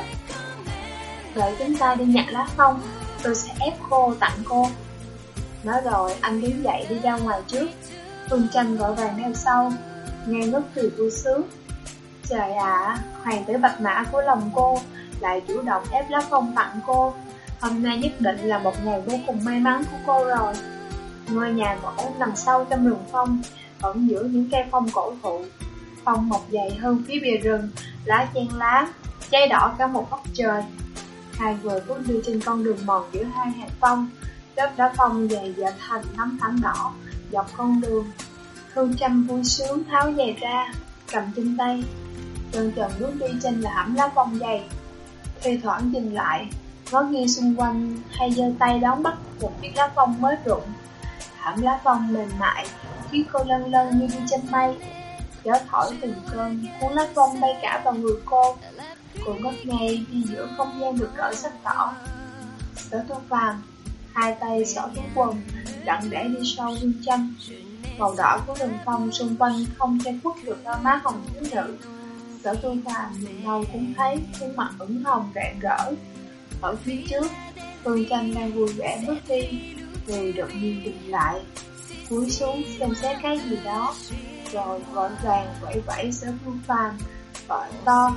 Đợi chúng ta đi nhặt lá phong, tôi sẽ ép khô tặng cô. Nói rồi anh đứng dậy đi ra ngoài trước. Hương Tranh vội vàng theo sau, nghe ngất cười vui sướng. Trời ạ, hoàng tử bạch mã của lòng cô lại chủ động ép lá phong tặng cô. Hôm nay nhất định là một ngày vô cùng may mắn của cô rồi. Ngôi nhà gỗ nằm sâu trong rừng phong, ẩn giữa những cây phong cổ thụ. Phong mọc dày hơn phía bìa rừng, lá chen lá, cháy đỏ cả một góc trời. Hai người bước đi trên con đường mòn giữa hai hạt phong. Lớp đá phong dày dệt thành nắm thẳng đỏ dọc con đường. Hương Tranh vui sướng tháo giày ra, cầm trên tay. Chân trần bước đi trên lảm lá phong dày. Thi thoảng dừng lại, ngó nghiêng xung quanh hay giơ tay đón bắt một chiếc lá phong mới rụng. Thảm lá phong mềm mại khiến cô lân lân như đi trên mây. Gió thổi từng cơn cuốn lá phong bay cả vào người cô. Cô ngất ngây đi giữa không gian được rỡ sắc đỏ. Sở Thu Phàm hai tay xỏ túi quần, lặng lẽ đi sau Hương Tranh. Màu đỏ của rừng phong xung quanh không che khuất được đôi má hồng thiếu nữ. Sở Thu Phàm nhìn đâu cũng thấy khuôn mặt ửng hồng rạng rỡ. Ở phía trước, Hương Tranh đang vui vẻ bước đi, rồi đột nhiên dừng lại, cúi xuống xem xét cái gì đó, rồi vội vàng vẫy Sở Thu Phàm, gọi to.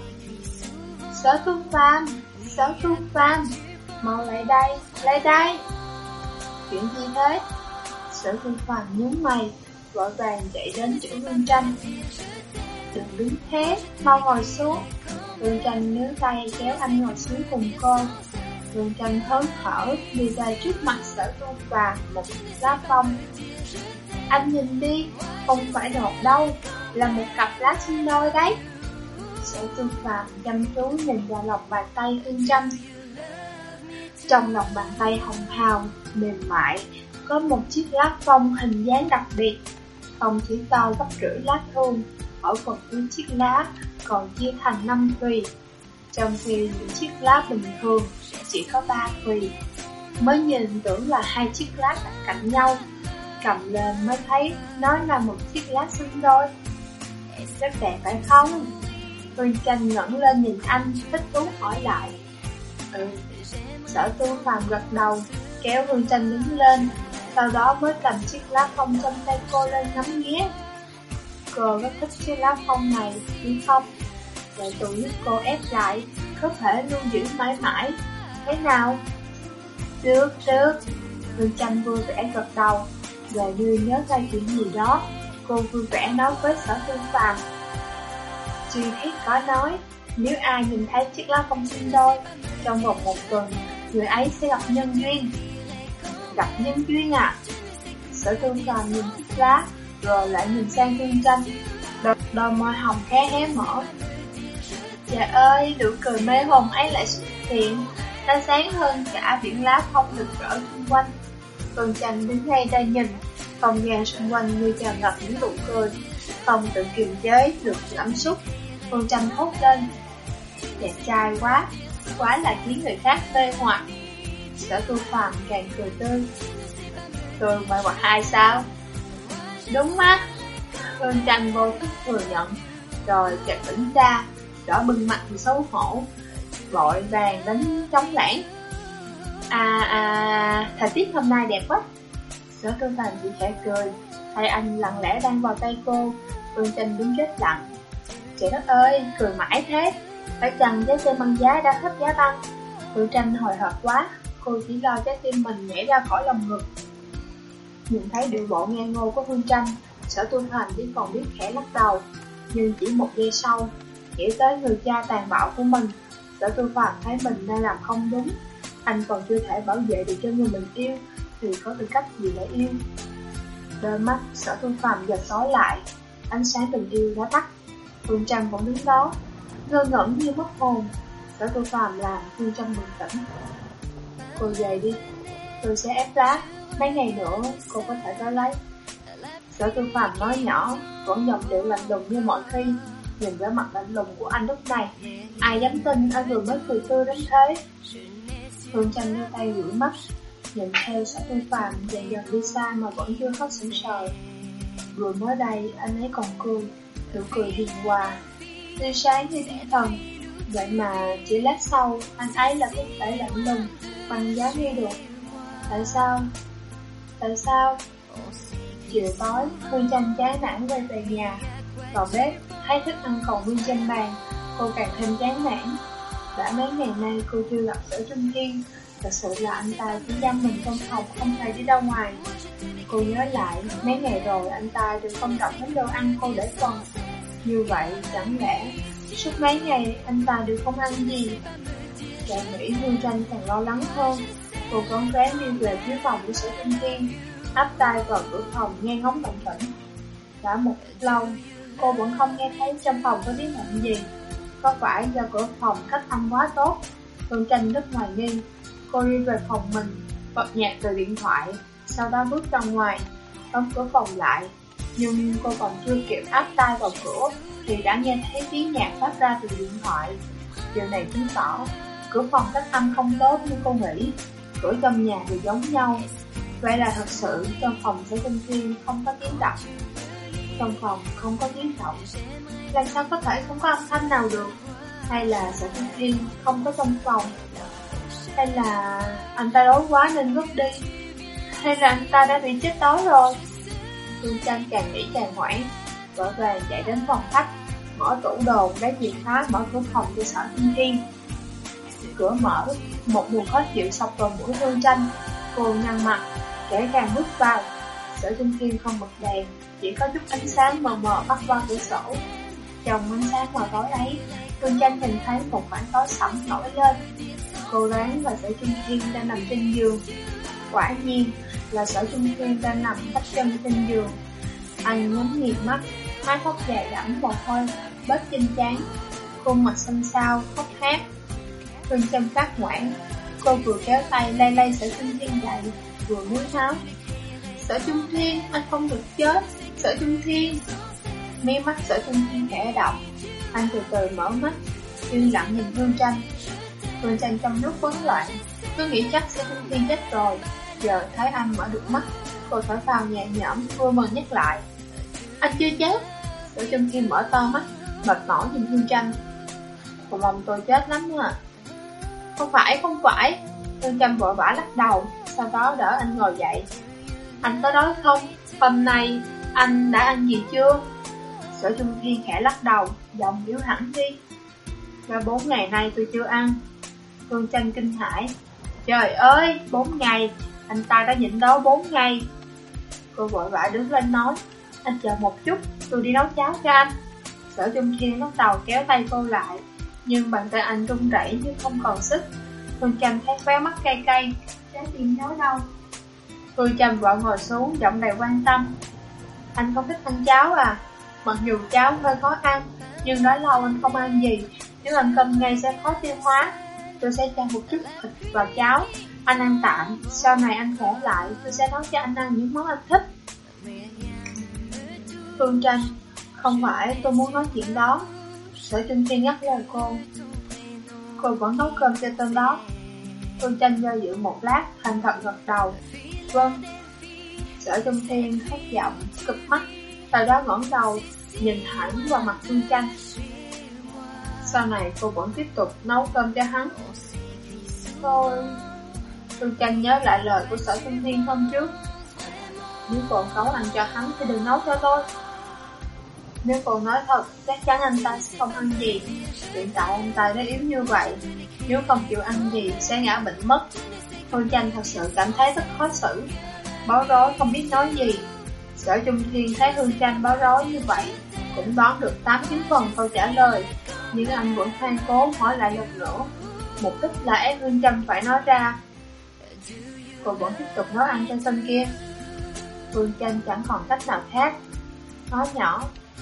Sở Thu Phàm, Sở Thu Phàm, mau lại đây. Chuyện gì thế? Sở Thu Phàm nhướng mày, vội vàng chạy đến chỗ Hương Tranh. Đừng đứng thế, mau ngồi xuống. Hương Tranh níu tay kéo anh ngồi xuống cùng cô. Hương Tranh hớn hở đi ra trước mặt Sở Thu Phàm một lá phong. Anh nhìn đi, không phải đột đâu, là một cặp lá sinh đôi đấy. Sở Thu Phàm chăm chú nhìn vào lòng bàn tay Hương Tranh. Trong lòng bàn tay hồng hào, mềm mại, có một chiếc lá phong hình dáng đặc biệt. Phong chỉ to gấp rưỡi lá thương, ở phần cuối chiếc lá còn chia thành 5 thùy, trong khi những chiếc lá bình thường chỉ có 3 thùy. Mới nhìn tưởng là hai chiếc lá đặt cạnh nhau, cầm lên mới thấy nó là một chiếc lá xứng đôi. Rất đẹp phải không? Hương Tranh ngẩng lên nhìn anh, thích thú hỏi lại. Ừ. Sở Thu Phàm gật đầu, kéo Hương Tranh đứng lên, sau đó mới cầm chiếc lá phong trong tay cô lên ngắm nghía. Cô rất thích chiếc lá phong này, đúng không? Vậy tôi giúp cô ép lại, có thể lưu giữ mãi mãi. Thế nào? Được. Hương Tranh vui vẻ gật đầu, rồi như nhớ ra chuyện gì đó, cô vui vẻ nói với Sở Thu Phàm. Chưa hết có nói, nếu ai nhìn thấy chiếc lá phong sinh đôi, trong vòng 1 tuần, người ấy sẽ gặp nhân duyên. Gặp nhân duyên à? Sở Thu Phàm nhìn chiếc lá, rồi lại nhìn sang Hương Tranh. Đôi môi hồng khẽ hé mở. Trời ơi, nụ cười mê hồn ấy lại xuất hiện đã sáng hơn cả biển lá không rực rỡ xung quanh. Phương Tranh đứng ngay đây nhìn, không gian xung quanh như tràn ngập những nụ cười, không tự kiềm chế được cảm xúc. Phương Tranh thốt lên: đẹp trai quá, quá là khiến người khác mê hoặc. Sở Tu Phàm càng cười tươi: tôi mê hoặc ai sao? Đúng á. Phương Tranh vô thức thừa nhận, rồi chợt tỉnh ra, đỏ bừng mặt vì xấu hổ, vội vàng đánh trống lãng: thời tiết hôm nay đẹp quá. Sở Tu Phàm chỉ khẽ cười, tay anh lặng lẽ đang vào tay cô. Phương Tranh đứng chết lặng: trời đất ơi, cười mãi thế, phải chăng trái tim băng giá đã hết giá băng? Phương Tranh hồi hộp quá, cô chỉ lo trái tim mình nhảy ra khỏi lòng ngực. Nhìn thấy điệu bộ ngang ngô của Phương Tranh, Sở Tu Phàm chỉ còn biết khẽ lắc đầu. Nhưng chỉ một giây sau, nghĩ tới người cha tàn bạo của mình, Sở Tu Phàm thấy mình đang làm không đúng. Anh còn chưa thể bảo vệ được cho người mình yêu, thì có tư cách gì để yêu? Đôi mắt Sở Tu Phàm dần tối lại, ánh sáng tình yêu đã tắt. Phương Tranh vẫn đứng đó, ngơ ngẩn như mất hồn. Sở Tu Phàm làm Phương Tranh bừng tỉnh: cô về đi, tôi sẽ ép lá, mấy ngày nữa cô có thể tới lấy. Sở Tu Phàm nói nhỏ, vẫn giọng điệu lạnh lùng như mọi khi. Nhìn vẻ mặt lạnh lùng của anh lúc này, ai dám tin anh vừa mới cười tươi đến thế. Phương Tranh đưa tay rủi mắt, nhìn theo Sở Tu Phàm dần dần đi xa mà vẫn chưa hết sững sờ. Vừa mới đây anh ấy còn cười, nụ cười hiền hòa, tươi sáng như thẻ thần. Vậy mà chỉ lát sau, anh ấy là có thể lạnh lùng, bằng giá nghe được. Tại sao? Tại sao? Chiều tối, Phương Tranh chán nản quay về nhà. Vào bếp, thấy thức ăn còn nguyên trên bàn, cô càng thêm chán nản. Đã mấy ngày nay cô chưa gặp Sở Trung Kiên. Thật sự là anh ta chỉ giam mình trong phòng, không thể đi ra ngoài. Cô nhớ lại, mấy ngày rồi anh ta đều không động đến đồ ăn cô để phần. Như vậy, chẳng lẽ suốt mấy ngày anh ta đều không ăn gì? Càng nghĩ Phương Tranh càng lo lắng hơn. Cô cấn rén đi về phía phòng của Sở Trung Kiên, áp tay vào cửa phòng nghe ngóng động tĩnh. Đã một lúc lâu, cô vẫn không nghe thấy trong phòng có tiếng động gì. Có phải do cửa phòng cách âm quá tốt? Phương Tranh rất hoài nghi. Cô đi về phòng mình, bật nhạc từ điện thoại, sau đó bước ra ngoài, đóng cửa phòng lại. Nhưng cô còn chưa kịp áp tay vào cửa thì đã nghe thấy tiếng nhạc phát ra từ điện thoại. Điều này chứng tỏ cửa phòng cách âm không tốt như cô nghĩ. Cửa trong nhà đều giống nhau. Vậy là thật sự trong phòng Sở Trung Kiên không có tiếng động. Trong phòng không có tiếng động, làm sao có thể không có âm thanh nào được? Hay là Sở Trung Kiên không có trong phòng? Hay là anh ta đói quá nên ngất đi? Hay là anh ta đã bị chết đói rồi? Phương Tranh càng nghĩ càng hoảng, vội vàng chạy đến phòng khách, mở tủ đồ lấy chìa khóa mở cửa phòng cho Sở Trung Kiên. Cửa mở, một mùi khó chịu sộc vào mũi Phương Tranh. Cô nhăn mặt, kẻ càng bước vào. Sở Trung Kiên không bật đèn, chỉ có chút ánh sáng mờ mờ bắt qua cửa sổ. Trong ánh sáng mờ tối ấy, Phương Tranh nhìn thấy một khoảng tối sẫm nổi lên. Cô đoán là Sở Trung Kiên đang nằm trên giường. Quả nhiên là Sở Trung Kiên đang nằm tách chân trên giường. Anh nhắm nghiền mắt, mái tóc dài đẫm mồ hôi bết trên trán, khuôn mặt xanh xao, khóc hát. Phương Tranh phát ngoãn, cô vừa kéo tay lay lay Sở Trung Kiên dậy, vừa muốn nói: Sở Trung Kiên, anh không được chết. Sở Trung Kiên. Mí mắt Sở Trung Kiên khẽ động, anh từ từ mở mắt, yên lặng nhìn Phương Tranh. Phương Tranh trong lúc bấn loạn, cứ nghĩ chắc Sở Trung Kiên chết rồi. Giờ thấy anh mở được mắt, cô thở phào nhẹ nhõm, vui mừng nhắc lại: anh chưa chết. Sở Trung Kiên mở to mắt, mệt mỏi nhìn Phương Tranh: cô mong tôi chết lắm à? Không phải. Phương Tranh vội vã lắc đầu, sau đó đỡ anh ngồi dậy. Anh có đói không? Hôm nay anh đã ăn gì chưa? Sở Trung Kiên khẽ lắc đầu, giọng yếu hẳn đi: đã 4 ngày nay tôi chưa ăn. Phương Tranh kinh hãi: trời ơi, 4 ngày, anh ta đã nhịn đói 4 ngày. Cô vội vã đứng lên nói: anh chờ một chút, tôi đi nấu cháo cho anh. Sở Trung Kiên bắt đầu kéo tay cô lại, nhưng bàn tay anh run rẩy như không còn sức. Phương Tranh thấy khóe mắt cay cay, trái tim nhói đau. Phương Tranh vội ngồi xuống, giọng đầy quan tâm: anh không thích ăn cháo à? Mặc dù cháo hơi khó ăn, nhưng đã lâu anh không ăn gì, nếu ăn cơm ngay sẽ khó tiêu hóa. tôi sẽ cho một chút thịt vào cháo. Anh ăn tạm, sau này anh khỏe lại, tôi sẽ nấu cho anh ăn những món anh thích. Phương Tranh, không phải tôi muốn nói chuyện đó. Sở Trung Thiên ngắt lời cô. Cô vẫn nấu cơm cho tên đó. Phương Tranh do dự một lát, thành thật gật đầu. Vâng. Sở Trung Thiên thất vọng, cực mắt, sau đó ngẩng đầu, nhìn thẳng vào mặt Phương Tranh. Sau này cô vẫn tiếp tục nấu cơm cho hắn. Thôi. Phương Tranh nhớ lại lời của Sở Trung Thiên hôm trước. Nếu cô nấu ăn cho hắn thì đừng nấu cho tôi. Nếu cô nói thật, chắc chắn anh ta sẽ không ăn gì. Hiện tại anh ta đã yếu như vậy, nếu không chịu ăn gì sẽ ngã bệnh mất. Phương Tranh thật sự cảm thấy rất khó xử, bối rối không biết nói gì. Sở Trung Thiên thấy Phương Tranh bối rối như vậy, cũng đoán được 8-9 phần câu trả lời, nhưng anh vẫn khoan cố hỏi lại lần nữa. Mục đích là ép Phương Tranh phải nói ra. Cô vẫn tiếp tục nấu ăn cho tên kia. Phương Tranh chẳng còn cách nào khác, nói nhỏ.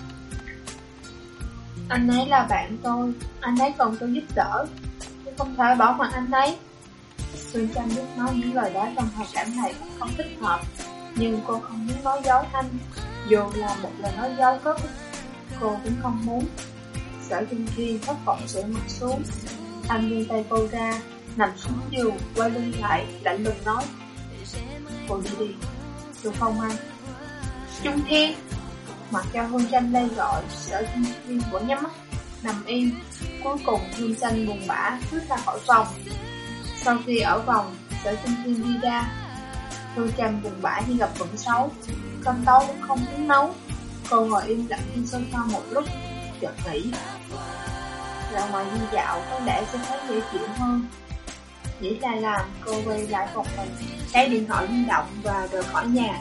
Anh ấy là bạn tôi, anh ấy cần tôi giúp đỡ, tôi không thể bỏ mặc anh ấy. Phương Tranh biết nói những lời đó trong hoàn cảnh này không thích hợp, nhưng cô không muốn nói dối anh. Dù là một lời nói dối có ích, cô cũng không muốn. Sở Trung Thiên thất vọng sửa mặt xuống. Anh vươn tay cô ra, nằm xuống giường, quay lưng lại, lạnh lùng nói. Cô đi đi, tôi không ăn. Trung Thiên. Mặc cho Hương Tranh lay gọi, Sở Trung Thiên vẫn nhắm mắt, nằm im. Cuối cùng Hương Tranh buồn bã bước ra khỏi phòng. Sau khi ở vòng, Sở Trung Thiên đi ra. Hương Tranh buồn bã như gặp vận xấu, cơm tối cũng không muốn nấu. Cô ngồi im lặng trên sofa một lúc, chợt nghĩ. Ra ngoài đi dạo có lẽ sẽ thấy dễ chịu hơn. Nghĩ là làm, cô quay lại phòng mình, lấy điện thoại di động và rời khỏi nhà.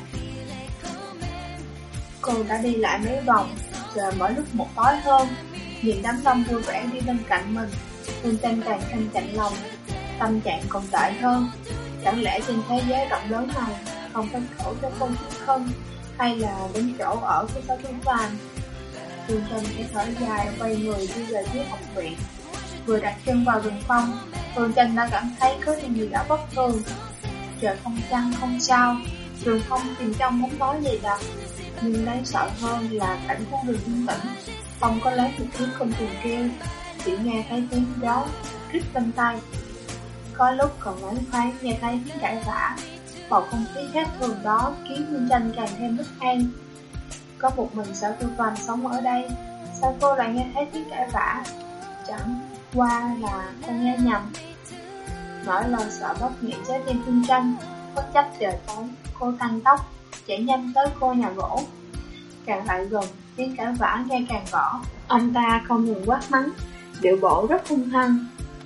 Cô đã đi lại mấy vòng, trời mỗi lúc một tối hơn. Nhìn đám đông vui vẻ đi bên cạnh mình, Phương Tranh càng thêm chạnh lòng. Tâm trạng còn tệ hơn. Chẳng lẽ trên thế giới rộng lớn này không có chỗ cho cô chút thân, hay là đến chỗ ở của Sở Thu Phàm? Phương Tranh phải thở dài, quay người đi về phía học viện. Vừa đặt chân vào rừng phong, Phương Tranh đã cảm thấy có điều gì đó bất thường. Trời không trăng không sao, rừng phong tìm trong muốn nói gì đâu. Nhưng đáng sợ hơn là cảnh con đường yên tĩnh, không có lấy một tiếng công trình kêu, chỉ nghe thấy tiếng gió rít bên tai. Có lúc còn loáng thoáng nghe thấy tiếng cãi vã. Bầu không khí khác thường đó khiến Phương Tranh càng thêm bất an. Có một mình Sở Thu Phàm sống ở đây, sao cô lại nghe thấy tiếng cãi vã? Chẳng qua là cô nghe nhầm. Nỗi lo sợ bóp nghẹn trái tim Phương Tranh. Bất chấp trời tối, cô tăng tốc chạy nhanh tới cô nhà gỗ. Càng lại gần, tiếng cãi vã nghe càng rõ. Ông ta không ngừng quát mắng, điệu bộ rất hung hăng.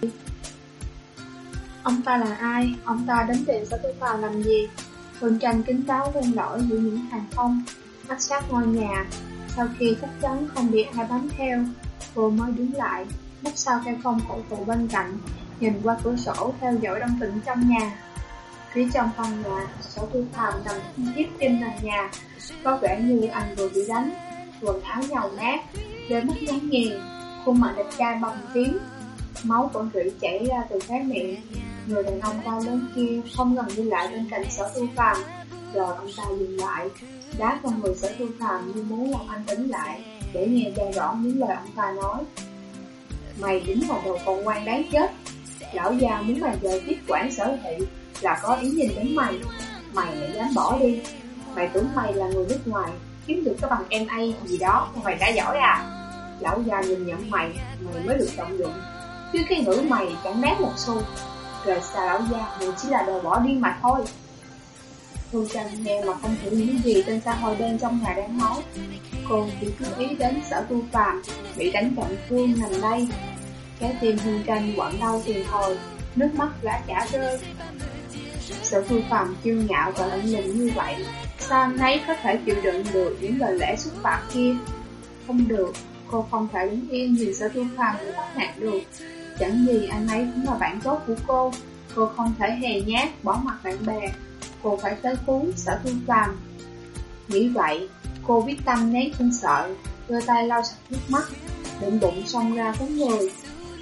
Ông ta là ai? Ông ta đến tìm Sở Thu Phàm làm gì? Phương Tranh kín đáo len lỏi giữa những hàng thông, áp sát ngôi nhà. Sau khi chắc chắn không bị ai bám theo, cô mới đứng lại, nấp sau cây phong cổ thụ bên cạnh, nhìn qua cửa sổ theo dõi động tĩnh trong nhà. Phía trong phòng nhà, Sở Thu Phàm nằm không chiếc trên nền nhà, có vẻ như anh vừa bị đánh, quần áo nhàu nát, đôi mắt nhắm nghiền, khuôn mặt đẹp trai bầm tím, máu vẫn rỉ chảy ra từ khóe miệng. Người đàn ông cao lớn kia không ngừng đi lại bên cạnh Sở Thu Phàm, rồi ông ta dừng lại, đá vào người Sở Thu Phàm như muốn làm anh tỉnh lại để nghe ra rõ những lời ông ta nói. Mày chính là đồ con ngoan đáng chết. Lão già muốn mày về tiếp quản Sở Thị là có ý nhìn đến mày. Mày lại dám bỏ đi. Mày tưởng mày là người nước ngoài, kiếm được cái bằng MA gì đó mà mày đã giỏi à? Lão già nhìn nhận mày, mày mới được trọng dụng, chứ cái ngữ mày chẳng đáng một xu. Rời xa lão già, mày chỉ là đồ bỏ đi mà thôi. Phương Tranh nghe mà không hiểu những gì trên xã hội đen trong nhà đang nói. Cô chỉ chú ý đến Sở Thu Phàm bị đánh trọng thương nằm đây. Trái tim Phương Tranh quặn đau tiền hồi, nước mắt đã chả rơi. Sở Thu Phàm kiêu ngạo và lạnh lùng như vậy, sao anh ấy có thể chịu đựng được những lời lẽ xúc phạm kia? Không được, cô không thể đứng yên nhìn Sở Thu Phàm bị bắt nạt được. Chẳng gì anh ấy cũng là bạn tốt của cô không thể hề nhát bỏ mặt bạn bè. Cô phải tới cứu Sở Thu Phàm. Nghĩ vậy, cô biết tâm nén không sợ, đưa tay lau sạch nước mắt, định bụng xông ra với người.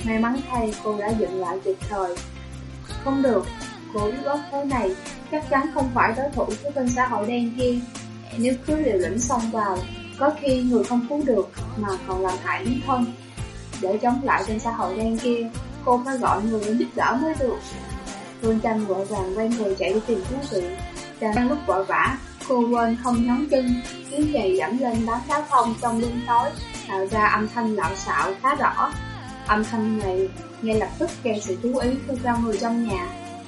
May mắn thay cô đã dừng lại kịp thời. Không được, cô biết bớt thế này chắc chắn không phải đối thủ của tên xã hội đen kia. Nếu cứ liều lĩnh xông vào, có khi người không cứu được mà còn làm hại đến thân. Để chống lại tên xã hội đen kia, cô phải gọi người đến giúp đỡ mới được. Phương Tranh vội vàng quay người chạy đi tìm cứu viện. Đang lúc vội vã, cô quên không nhón chân, cứ giày dẫm lên đám đá phong trong đêm tối, tạo ra âm thanh lạo xạo khá rõ. Âm thanh này ngay lập tức gây sự chú ý cho người trong nhà.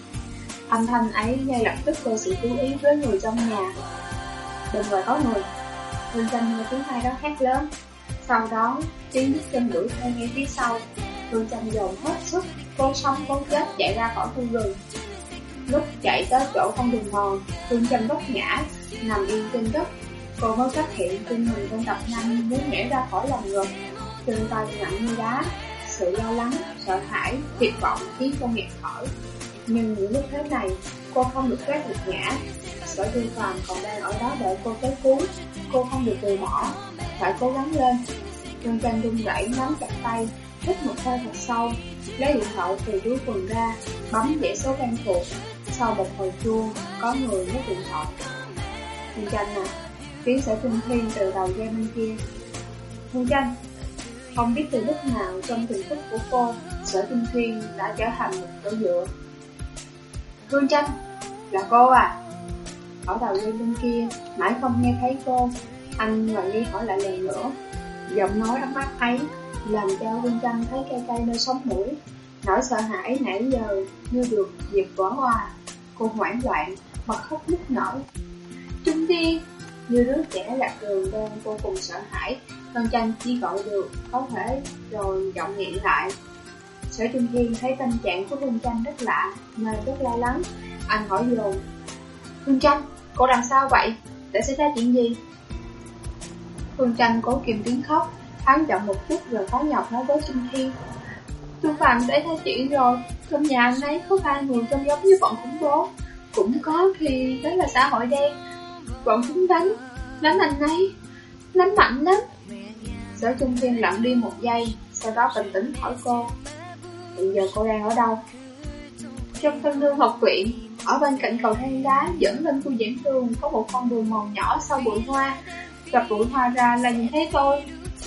với người trong nhà. Đừng gọi có người. Phương Tranh nghe tiếng hai đó hét lớn. Sau đó, tiếng bước chân đuổi theo ngay phía sau. Phương Tranh dồn hết sức, cố sống cố chết chạy ra khỏi khu rừng. Lúc chạy tới chỗ con đường mòn, Phương Tranh vấp ngã, nằm yên trên đất. Cô mới phát hiện chân mình đang đập nhanh muốn nhảy ra khỏi lòng ngực. Chân tay nặng như đá. Sự lo lắng, sợ hãi, tuyệt vọng khiến cô nghẹt thở. Nhưng những lúc thế này, cô không được phép gục ngã. Sở Tư Phàm còn đang ở đó đợi cô tới cứu. Cô không được từ bỏ, phải cố gắng lên. Phương Tranh run rẩy nắm chặt tay, hít một hơi thật sâu, lấy điện thoại từ túi quần ra, bấm dãy số quen thuộc. Sau một hồi chuông, có người nhấc điện thoại. Phương Tranh à, tiếng Sở Trung Thiên từ đầu dây bên kia. Phương Tranh. Không biết từ lúc nào trong tiềm thức của cô, Sở Trung Thiên đã trở thành một chỗ dựa. Phương Tranh, là cô à? Ở đầu dây bên kia, mãi không nghe thấy cô, anh ngồi đi hỏi lại lần nữa. Giọng nói ấm áp ấy làm cho Phương Tranh thấy cay cay nơi sống mũi. Nỗi sợ hãi nãy giờ như được dịp vỡ hòa. Cô hoảng loạn, bật khóc nức nở. Trung Thiên, như đứa trẻ lạc đường đang vô cùng sợ hãi. Phương Tranh chỉ gọi được có thể rồi giọng nghẹn lại. Sở Trung Thiên thấy tâm trạng của Phương Tranh rất lạ nên rất lo lắng. Anh hỏi dồn. Phương Tranh, cô làm sao vậy? Đã xảy ra chuyện gì? Phương Tranh cố kìm tiếng khóc, hắn chậm một chút rồi khó nhọc nói với Trung Thiên. Trung Phạm xảy ra chuyện rồi, trong nhà anh ấy có 3 người trông giống như bọn khủng bố. Cũng có khi đó là xã hội đen. Bọn chúng đánh anh ấy, đánh mạnh lắm. Sở Trung Thiên lặng đi một giây, sau đó bình tĩnh hỏi cô. Hiện giờ cô đang ở đâu? Trong Tân Lương học viện, ở bên cạnh cầu thang đá dẫn lên khu giảng đường có một con đường mòn nhỏ sau bụi hoa. Gặp bụi hoa ra là nhìn thấy tôi.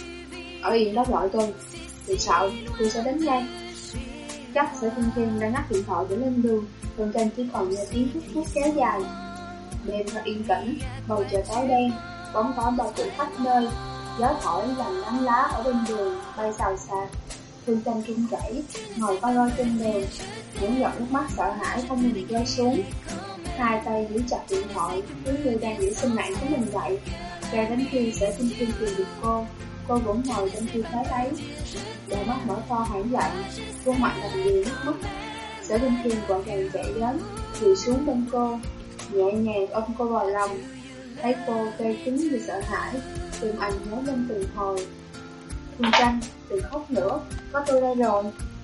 Ở yên đó gọi tôi. Vì sợ, tôi sẽ đến ngay. Chắc Sở Trung Thiên đã ngắt điện thoại để lên đường. Phương Tranh chỉ còn nghe tiếng thúc thúc kéo dài. Đêm thật yên tĩnh, bầu trời tối đen, bóng có bao phủ khắp nơi. Gió thổi làm nắng lá ở bên đường bay xào xạc. Phương Tranh run rẩy, ngồi co ro trên đường, những giọt nước mắt sợ hãi không ngừng rơi xuống. Hai tay giữ chặt điện thoại, cứ như đang giữ sinh mạng của mình vậy. Cho đến khi Sở Trung Thiên tìm được cô vẫn ngồi trong tư thế ấy, đôi mắt mở to hoảng loạn, khuôn mặt làm gì nước mắt. Sở Trung Thiên vội vàng chạy đến, quỳ xuống bên cô, nhẹ nhàng ôm cô vào lòng. Thấy cô tê cứng vì sợ hãi, tim anh nhớ lên từng hồi. Phương Tranh, đừng khóc nữa, có tôi đây rồi.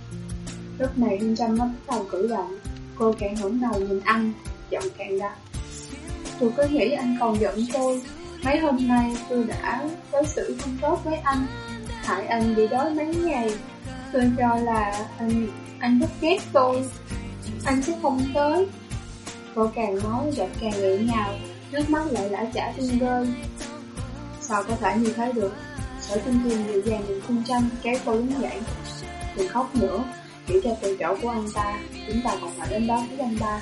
Lúc này Phương Tranh mới bắt đầu cử động, cô càng ngẩng đầu nhìn anh, giọng càng đặc. Tôi cứ nghĩ anh còn giận tôi. Mấy hôm nay tôi đã đối xử không tốt với anh, hại anh bị đói mấy ngày. Tôi cho là anh rất ghét tôi, anh sẽ không tới. Cô càng nói giọng càng nghẹn ngào, nước mắt lại lã chả tuôn rơi. Sao có thể như thế được? Sở Trung Thiên dịu dàng nhìn Phương Tranh kéo cô đứng dậy. Đừng khóc nữa, chỉ cho từ chỗ của anh ta, chúng ta còn phải đến đó với anh ta.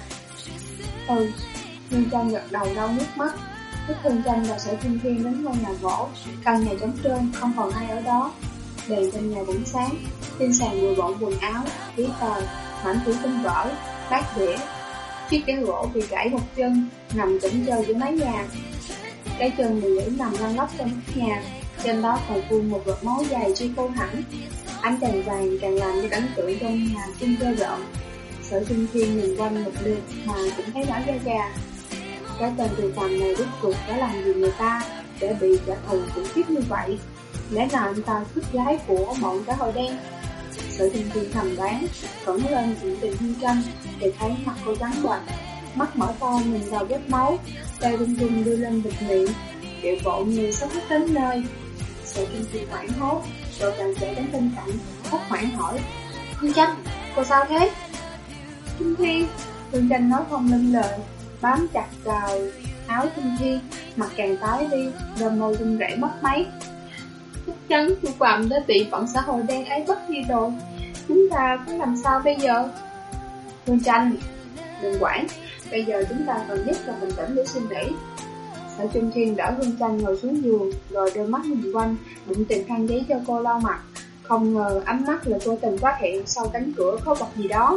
Phương Tranh gật đầu lau nước mắt. Lúc Phương Tranh và Sở Trung Thiên đến ngôi nhà gỗ, căn nhà trống trơn, không còn ai ở đó. Đèn trong nhà vẫn sáng, trên sàn vừa bộ quần áo, giấy tờ, mảnh thủy tinh vỡ, bát đĩa. Chiếc ghế gỗ bị gãy một chân, nằm chỉnh chơi giữa mái nhà. Cái chân bị gãy nằm lăn lóc trong nóc nhà, trên đó còn vương một giọt máu dài chưa khô hẳn. Ánh đèn vàng càng làm cho cảnh tượng trong nhà không ghê rợn. Sở Trung Thiên nhìn quanh một lượt mà cũng thấy nổi da gà. Cái tên Từ Phàm này rốt cuộc đã làm gì người ta để bị trả thù khủng khiếp như vậy? Lẽ nào anh ta thích gái của bọn xã hội đen? Sở Trung Thiên thầm đoán, cẩn lên chuyện tình Phương Tranh thì thấy mặt cô trắng bệch, mắt mở to nhìn vào vết máu, tay run run đưa lên bịt miệng, điệu bộ như sắp hết đến nơi. Sở Trung Thiên hoảng hốt, rồi càng chạy đến bên cạnh, hốt hoảng hỏi: Hương Tranh, cô sao thế? Trung Thiên, Hương Tranh nói không nên lời, bám chặt vào áo Trung Thiên, mặt càng tái đi, đôi môi run rẩy mất máy. Chắc chắn Chu Phạm đã bị bọn xã hội đen ấy bắt đi rồi. Chúng ta phải làm sao bây giờ? Hương Tranh, đừng quản, bây giờ chúng ta cần nhất là bình tĩnh để suy nghĩ. Sở Trung Thiên đỡ Hương Tranh ngồi xuống giường, rồi đôi mắt nhìn quanh, định tìm khăn giấy cho cô lau mặt. Không ngờ ánh mắt là cô từng phát hiện sau cánh cửa có vật gì đó.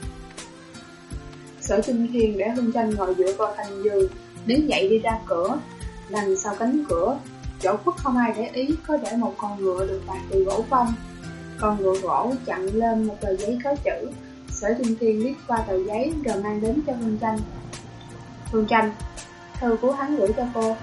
Sở Trung Thiên để Hương Tranh ngồi dựa vào thành giường, đứng dậy đi ra cửa. Đằng sau cánh cửa, chỗ khuất không ai để ý, có để một con ngựa được tạc từ gỗ phong. Con ngựa gỗ chặn lên một tờ giấy có chữ. Sở Trung Thiên liếc qua tờ giấy rồi mang đến cho Hương Tranh. Hương Tranh, thư của hắn gửi cho cô.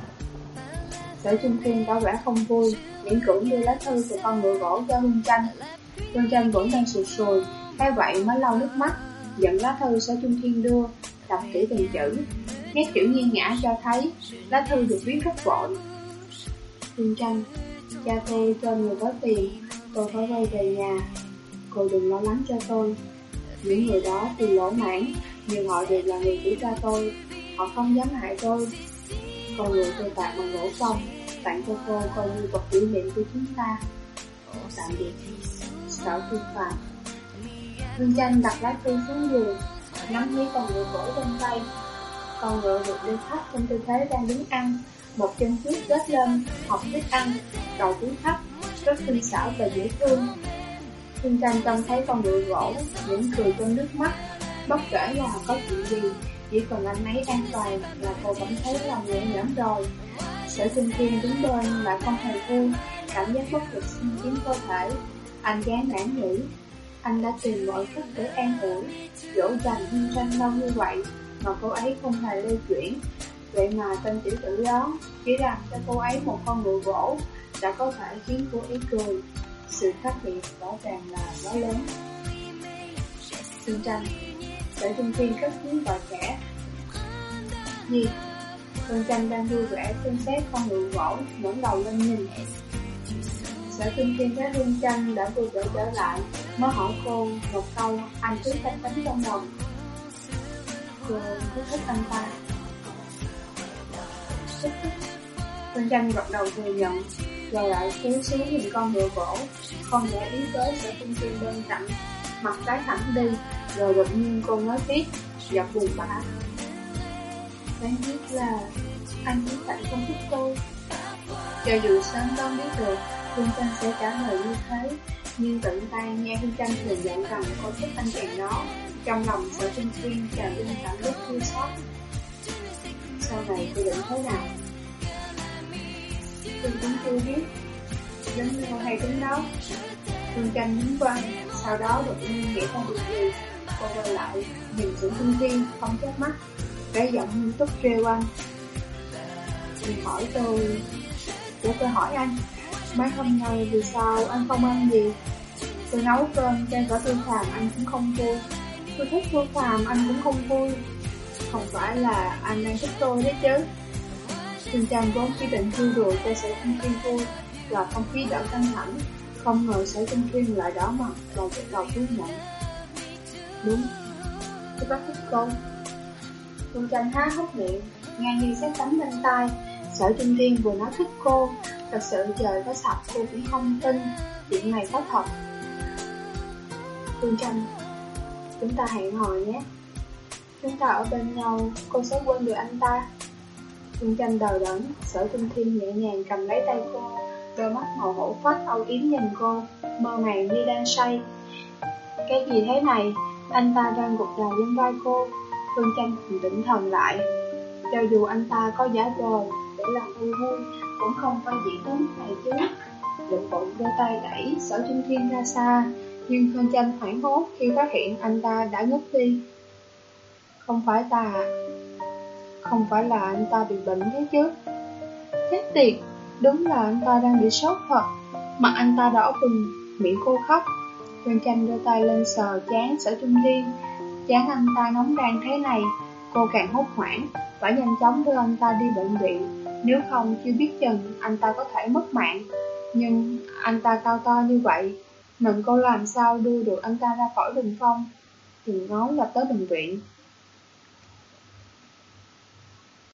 Sở Trung Thiên tỏ vẻ không vui, miễn cưỡng đưa lá thư của con ngựa gỗ cho Hương Tranh. Hương Tranh vẫn đang sụt sùi, thấy vậy mới lau nước mắt, nhận lá thư Sở Trung Thiên đưa, đọc kỹ từng chữ. Nét chữ nghiêng ngã cho thấy lá thư được viết rất vội. Hương Tranh, cha tôi cho người có tiền, tôi phải quay về nhà. Cô đừng lo lắng cho tôi. Những người đó tuy lỗ mãn, nhưng họ đều là người của cha tôi. Họ không dám hại tôi. Con người tôi tạc bằng gỗ phong, tặng cho cô coi như vật kỷ niệm của chúng ta. Tạm biệt, Sở Chu Phạm. Hương Tranh đặt lá thư xuống giường, nắm lấy con ngựa gỗ trong tay. Con ngựa được đưa thấp trong tư thế đang đứng ăn, một chân trước gác lên, học thích ăn, đầu cúi thấp, rất tinh xảo và dễ thương. Hương Tranh trông thấy con ngựa gỗ, mỉm cười trong nước mắt. Bất kể là có chuyện gì, chỉ cần anh ấy an toàn là cô cảm thấy lòng nhẹ nhõm rồi. Sở Trung Thiên đứng bên lại không hề vui, cảm giác bất lực xâm chiếm cơ thể. Anh chán nản nghĩ, anh đã tìm mọi cách để an ủi, dỗ dành Hương Tranh lâu như vậy mà cô ấy không hề lay chuyển. Vậy mà tên tiểu tử đó chỉ làm cho cô ấy một con ngựa gỗ đã có thể khiến cô ấy cười. Sự khác biệt rõ ràng là quá lớn. Hương Tranh, Sở Trung Thiên cất tiếng gọi khẽ. Gì? Hương Tranh đang vui vẻ xem xét con ngựa gỗ, ngẩng đầu lên nhìn. Sở Trung Thiên thấy Hương Tranh đã vui vẻ trở lại, mới hỏi cô một câu anh cứ canh cánh trong lòng. Cô rất thích anh ta. Thích. Hương Tranh gật đầu thừa nhận, rồi lại cúi xuống nhìn con ngựa gỗ, không để ý tới Sở Trung Thiên bên cạnh, mặt tái thẳng đi. Rồi đột nhiên cô nói tiếp, giọng buồn bã. Đáng tiếc là anh nhất định không thích tôi. Cho dù sớm đó biết được Hương Tranh sẽ trả lời như thế, nhưng tận tay nghe Hương Tranh thừa nhận rằng cô thích anh chàng đó, trong lòng Sở Trung Thiên trào lên cảm giác chua xót. Sau này tôi định thế nào? Tôi cũng chưa biết. Đến đâu hay đến đó. Hương Tranh nhún vai, sau đó đột nhiên nghĩ không được gì. Cô quay lại, nhìn Sở Trung Thiên không chớp mắt, cái giọng nghiêm túc trêu anh. Đừng hỏi tôi, để tôi hỏi anh, mấy hôm nay vì sao anh không ăn gì? Tôi nấu cơm cho cả Phương Phàm anh cũng không vui. Tôi thích Phương Phàm anh cũng không vui. Không phải là anh đang thích tôi đấy chứ? Hương Tranh vốn chỉ định vui đùa cho Sở Trung Thiên vui, là không khí đỡ căng thẳng. Không ngờ Sở Trung Thiên lại đỏ mặt và gật đầu thú nhận. Đúng, tôi rất thích cô. Hương Tranh há hốc miệng, ngang như xét đánh bên tai. Sở Trung Thiên vừa nói thích cô, thật sự trời có sập cô cũng không tin chuyện này có thật. Hương Tranh, chúng ta hẹn hò nhé. Chúng ta ở bên nhau, cô sẽ quên được anh ta. Hương Tranh đờ đẫn, Sở Trung Thiên nhẹ nhàng cầm lấy tay cô, đôi mắt màu hổ phách âu yếm nhìn cô, mơ màng như đang say. Cái gì thế này? Anh ta đang gục đầu lên vai cô. Hương Tranh định thần lại. Cho dù anh ta có giả vờ để làm vui vui, cũng không phải diễn đến này chứ. Định bụng đưa tay đẩy Sở Trung Thiên ra xa, nhưng Hương Tranh hoảng hốt khi phát hiện anh ta đã ngất đi. Không phải là anh ta bị bệnh thế chứ? Chết tiệt, đúng là anh ta đang bị sốt thật. Mặt anh ta đỏ bừng, miệng khô khóc. Hương Tranh đưa tay lên sờ trán Sở Trung Thiên. Trán anh ta nóng rang thế này, cô càng hốt hoảng, phải nhanh chóng đưa anh ta đi bệnh viện. Nếu không chưa biết chừng anh ta có thể mất mạng. Nhưng anh ta cao to như vậy, Mình cô làm sao đưa được anh ta ra khỏi Bình Phong. Đừng nói là tới bệnh viện.